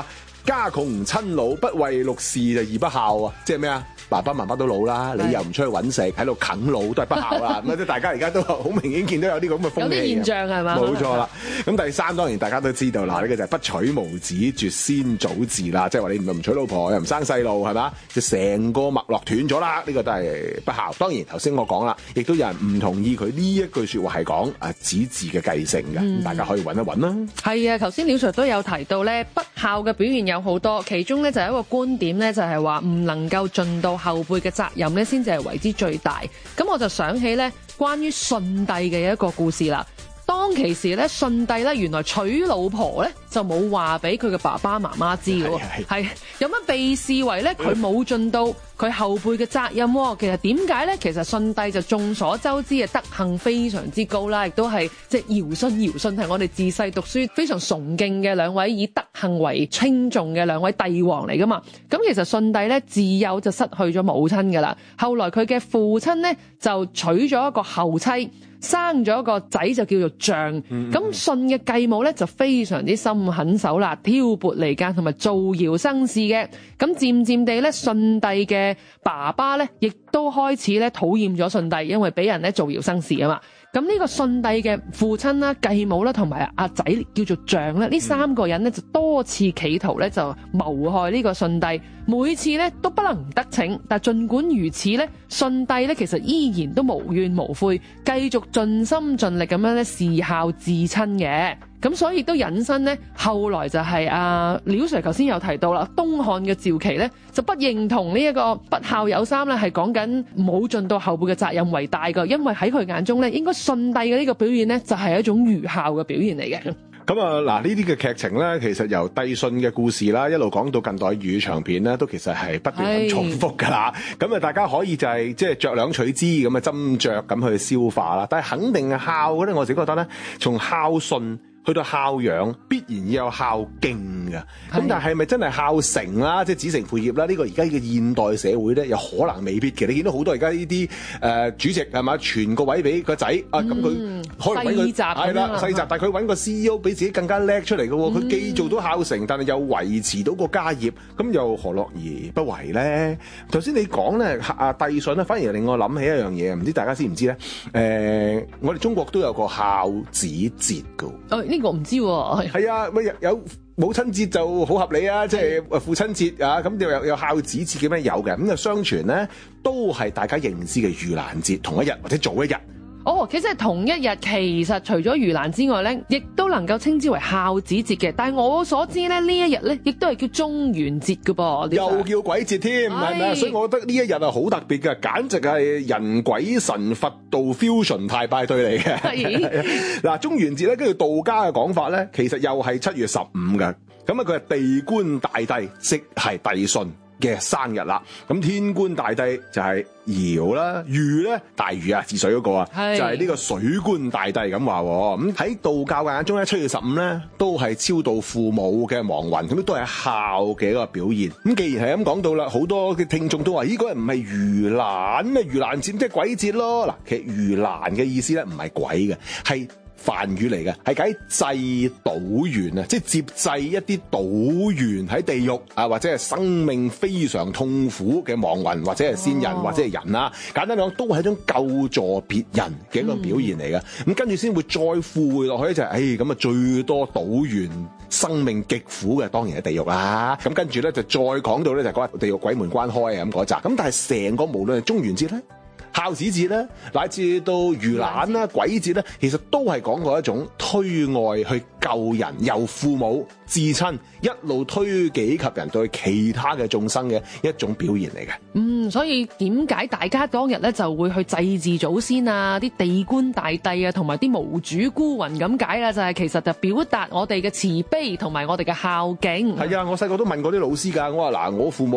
家窮親老，不為六事就而不孝啊！即係咩啊？爸爸媽媽都老啦，你又唔出去揾食，喺度啃老都係不孝啦。咁即係大家而家都好明顯見到有啲咁嘅風氣。有
啲現象係嘛？
冇錯啦。咁第三當然大家都知道啦，呢個就係不娶無子，絕先祖嗣啦。即係話你唔唔娶老婆又唔生細路係嘛？就成個脈絡斷咗啦。呢個都係不孝。當然頭先我講啦，亦都有人唔同意佢呢一句説話係講啊子嗣嘅繼承嘅。咁、嗯、大家可以揾一揾啦。
係啊，頭先廖 Sir 都有提到咧，不孝嘅表現有好多，其中咧就有一個觀點咧，就係話唔能夠盡到後輩嘅責任咧，先至係為之最大。咁我就想起咧，關於舜帝嘅一個故事啦。當其時咧，舜帝咧原來娶老婆咧就冇話俾佢嘅爸爸媽媽知嘅喎，係有乜被視為咧佢冇盡到佢後輩嘅責任喎。其實點解咧？其實舜帝就眾所周知嘅德行非常之高啦，亦都係即係堯舜，堯舜係我哋自細讀書非常崇敬嘅兩位以德行為稱頌嘅兩位帝王嚟噶嘛。咁其實舜帝咧自幼就失去咗母親噶啦，後來佢嘅父親咧就娶咗一個後妻，生咗個仔就叫做象。咁舜嘅繼母咧就非常之心狠手辣，挑撥離間同埋造謠生事嘅。咁漸漸地咧，舜帝嘅爸爸咧亦都開始咧討厭咗舜帝，因為俾人咧造謠生事啊嘛。咁呢個舜帝嘅父親啦、繼母啦同埋阿仔叫做象咧，呢三個人咧就多次企圖咧就謀害呢個舜帝，每次咧都不能得逞。但儘管如此咧，舜帝咧其實依然都無怨無悔，繼續盡心盡力咁樣咧事孝至親嘅。咁所以都引申咧，後來就係阿廖 Sir 頭先有提到啦，東漢嘅趙岐咧就不認同呢一個不孝有三咧，係講緊冇盡到後輩嘅責任為大㗎，因為喺佢眼中咧，應該舜帝嘅呢個表現咧就係一種愚孝嘅表現嚟嘅。
咁啊，嗱呢啲嘅劇情咧，其實由帝舜嘅故事啦，一路講到近代粵語長片咧，都其實係不斷咁重複㗎啦。咁啊，大家可以就係即係酌量取之咁啊，斟酌咁去消化啦。但係肯定係孝嘅咧，我自己覺得咧，從孝順去到孝養，必然要有孝敬嘅。咁但係咪真係孝成啦？即係子承父業啦？呢個而家嘅現代社會咧，有可能未必嘅。你見到好多而家呢啲誒主席係嘛，傳個位俾個仔啊，咁佢可能揾個係啦世襲，但係佢揾個 C E O 比自己更加叻出嚟嘅喎。佢既做到孝成，但係又維持到個家業，咁又何樂而不為咧？頭先你講咧啊帝舜咧，反而令我諗起一樣嘢，唔知大家知唔知咧？誒、呃，我哋中國都有個孝子節嘅。
哦呢個唔知喎，
係啊，咪有母親節就好合理啊，即係誒父親節啊，咁又有有孝子節嘅咩有嘅，咁就相傳咧都係大家認知嘅盂蘭節同一日或者早一日。
哦，其實係同一日，其實除咗盂蘭之外咧，亦都能夠稱之為孝子節嘅。但係我所知咧，呢一日咧，亦都係叫中元節嘅噃，
又叫鬼節添，係咪啊？所以我覺得呢一日係好特別嘅，簡直係人鬼神佛道 fusion 大派對嚟嘅。嗱，中元節咧，跟住道家嘅講法咧，其實又係七月十五嘅。咁啊，佢係地官大帝，即係帝舜嘅生日啦。咁天官大帝就係堯啦，禹咧大禹啊，治水嗰個啊，就係呢個水官大帝咁話。咁喺道教嘅眼中咧，七月十五咧都係超度父母嘅亡魂，咁都係孝嘅一個表現。咁既然係咁講到啦，好多嘅聽眾都話：咦，嗰日唔係盂蘭咩？盂蘭節即係鬼節咯。嗱，其實盂蘭嘅意思咧唔係鬼嘅，係梵語嚟嘅，係解祭賭員啊，即係接濟一啲賭員喺地獄啊，或者係生命非常痛苦嘅亡魂，或者係先人，哦、或者係人啦。簡單講，都係一種救助別人嘅一個表現嚟嘅。咁、嗯、跟住先會再附會落去就係、是，誒咁啊最多賭員生命極苦嘅，當然係地獄啦。咁跟住咧就再講到咧就講地獄鬼門關開啊咁嗰集。咁但係成個無論係中元節咧，孝子節咧，乃至到盂蘭啦、鬼節咧，其實都係講過一種推愛去救人，由父母至親一路推己及人對其他嘅眾生嘅一種表現嚟嘅。
嗯，所以點解大家當日咧就會去祭祀祖先啊、啲地官大帝啊，同埋啲無主孤魂咁解啦？就係、是、其實就表達我哋嘅慈悲同埋我哋嘅孝敬。
係啊，我細個都問過啲老師㗎，我話嗱，我父母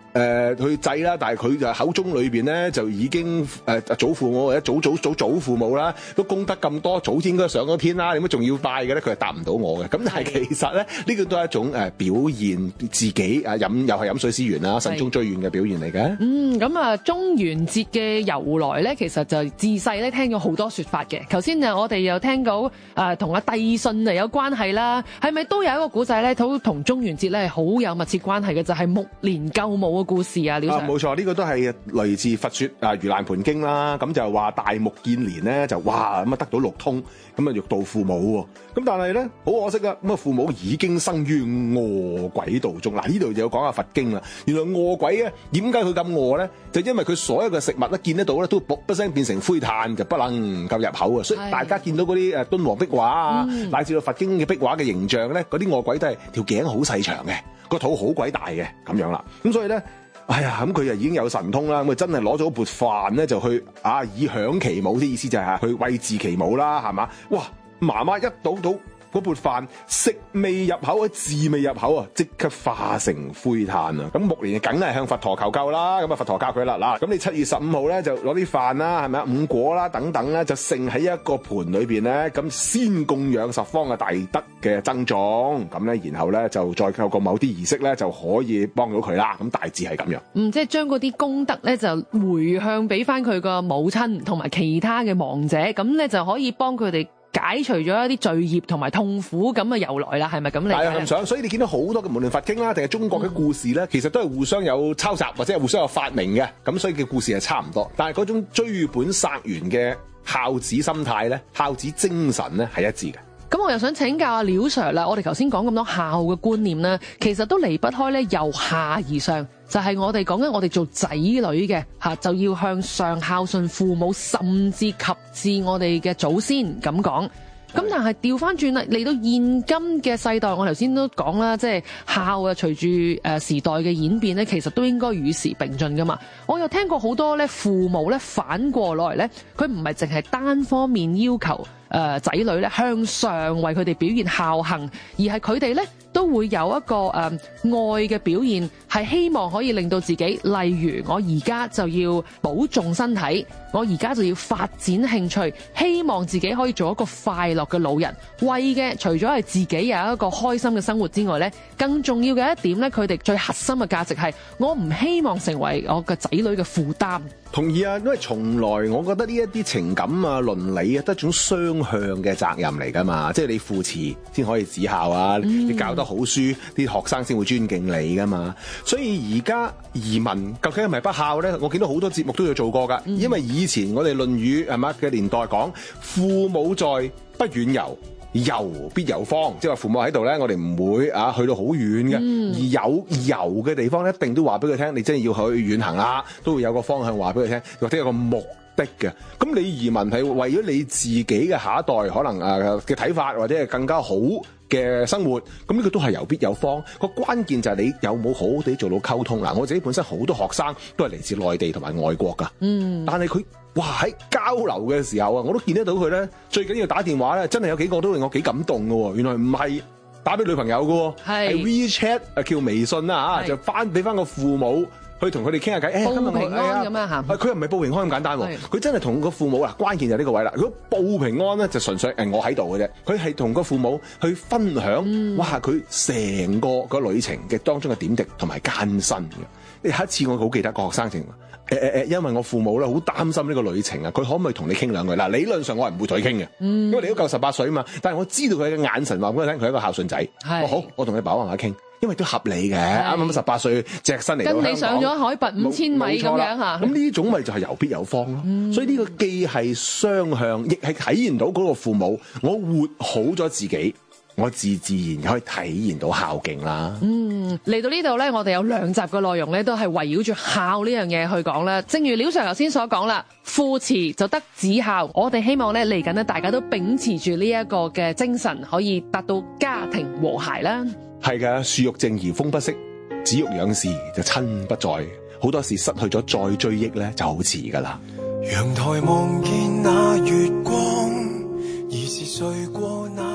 誒去制啦，但係佢就口中裏邊咧就已經誒、呃、祖父母或者祖祖祖祖父母啦，都功德咁多，早應該上咗天啦，點解仲要拜嘅咧？佢係答唔到我嘅。咁但係其實咧，呢個都係一種誒表現自己啊飲又係飲水思源啦，慎終追遠嘅表現嚟嘅。
嗯，咁啊中元節嘅由來咧，其實就自細咧聽咗好多說法嘅。頭先啊，我哋又聽到誒同阿帝舜啊有關係啦，係咪都有一個古仔咧，都同中元節咧係好有密切關係嘅，就係、是、目連救母嘅故事啊！廖 Sir
冇錯，呢、這個都係嚟自佛說啊《盂蘭盆經》啦。咁就話大目犍連咧就哇咁啊得到六通，咁啊欲度父母喎。咁但係咧好可惜啊，咁啊父母已經生於餓鬼道中。嗱呢度就有講下佛經啦。原來餓鬼咧點解佢咁餓咧？就因為佢所有嘅食物咧見得到咧都卜一聲變成灰炭，就不能夠入口啊。所以大家見到嗰啲誒敦煌壁畫啊，嗯、乃至到佛經嘅壁畫嘅形象咧，嗰啲餓鬼都係條頸好細長嘅，個肚好鬼大嘅咁樣啦。咁所以咧。哎呀，咁佢就已經有神通啦，咁佢真係攞咗缽飯咧，就去啊以享其母，啲意思就係去餵飼其母啦，係嘛？哇，媽媽一倒倒嗰缽飯食未入口啊，字未入口啊，即刻化成灰炭啊！咁目連梗係向佛陀求救啦，咁啊佛陀教佢啦，嗱，咁你七月十五號咧就攞啲飯啦，係咪啊？五果啦等等咧，就盛喺一個盤裏邊咧，咁先供養十方嘅大德嘅僧眾，咁咧然後咧就再透過某啲儀式咧就可以幫到佢啦。咁大致係咁樣。
嗯，即係將嗰啲功德咧就回向俾翻佢個母親同埋其他嘅亡者，咁咧就可以幫佢哋解除咗一啲罪孽同埋痛苦咁嘅由來啦，係咪咁嚟？係啊，咁想，
所以你見到好多嘅無論佛經啦，定係中國嘅故事咧，嗯、其實都係互相有抄襲或者係互相有發明嘅，咁所以嘅故事係差唔多。但係嗰種追本溯源嘅孝子心態咧，孝子精神咧係一致嘅。
咁我又想請教阿廖 Sir 啦，我哋頭先講咁多孝嘅觀念咧，其實都離不開咧由下而上，就係、是、我哋講緊我哋做仔女嘅吓，就要向上孝順父母，甚至及至我哋嘅祖先咁講。咁但係調翻轉啦，嚟到現今嘅世代，我頭先都講啦，即係孝啊，隨住誒時代嘅演變咧，其實都應該與時並進噶嘛。我又聽過好多咧父母咧反過來咧，佢唔係淨係單方面要求誒仔女咧向上為佢哋表現孝行，而係佢哋咧都會有一個誒、呃、愛嘅表現，係希望可以令到自己，例如我而家就要保重身體，我而家就要發展興趣，希望自己可以做一個快樂嘅老人。為嘅除咗係自己有一個開心嘅生活之外咧，更重要嘅一點咧，佢哋最核心嘅價值係我唔希望成為我嘅仔女嘅負擔。
同意啊，因為從來我覺得呢一啲情感啊、倫理啊，都係一種雙向嘅責任嚟噶嘛。即係你父慈先可以子孝啊，嗯、你教得好書，啲學生先會尊敬你噶嘛。所以而家移民究竟係咪不孝咧？我見到好多節目都有做過噶，嗯、因為以前我哋《論語》係嘛嘅年代講，父母在，不遠遊。遊必有方，即係話父母喺度咧，我哋唔會啊去到好遠嘅，嗯、而有遊嘅地方咧，一定都話俾佢聽，你真係要去遠行啦，都會有個方向話俾佢聽，或者有個目的嘅。咁你移民係為咗你自己嘅下一代可能誒嘅睇法，或者係更加好嘅生活，咁呢個都係遊必有方。個關鍵就係你有冇好好地做到溝通。嗱，我自己本身好多學生都係嚟自內地同埋外國噶，嗯，但係佢。哇！喺交流嘅時候啊，我都見得到佢咧。最緊要打電話咧，真係有幾個都令我幾感動嘅喎。原來唔係打俾女朋友嘅，係 WeChat 啊，叫微信啦嚇，就翻俾翻個父母去同佢哋傾下偈。
報平安咁樣嚇，
佢又唔係報平安咁簡單喎。佢真係同個父母啊，關鍵就係呢個位啦。如果報平安咧，就純粹誒我喺度嘅啫。佢係同個父母去分享，嗯、哇！佢成個個旅程嘅當中嘅點滴同埋艱辛嘅。有一次我好記得個學生情。誒誒誒，因為我父母咧好擔心呢個旅程啊，佢可唔可以同你傾兩句？嗱，理論上我係唔會同佢傾嘅，嗯、因為你都夠十八歲啊嘛。但係我知道佢嘅眼神話俾我聽，佢係一個孝順仔。我好，我同你爸爸媽媽傾，因為都合理嘅。啱啱十八歲隻身嚟到香港，跟你上咗海拔五千米咁樣嚇。咁呢種咪就係遊必有方咯。嗯、所以呢個既係雙向，亦係體現到嗰個父母，我活好咗自己。我自自然可以體驗到孝敬啦。嗯，
嚟到呢度咧，我哋有兩集嘅內容咧，都係圍繞住孝呢樣嘢去講啦。正如廖 Sir 頭先所講啦，父慈就得子孝。我哋希望咧嚟緊咧，大家都秉持住呢一個嘅精神，可以達到家庭和諧啦。
係㗎，樹欲靜而風不息，子欲養時就親不在。好多時失去咗再追憶咧，就好遲㗎啦。陽台望見那月光，疑是睡過那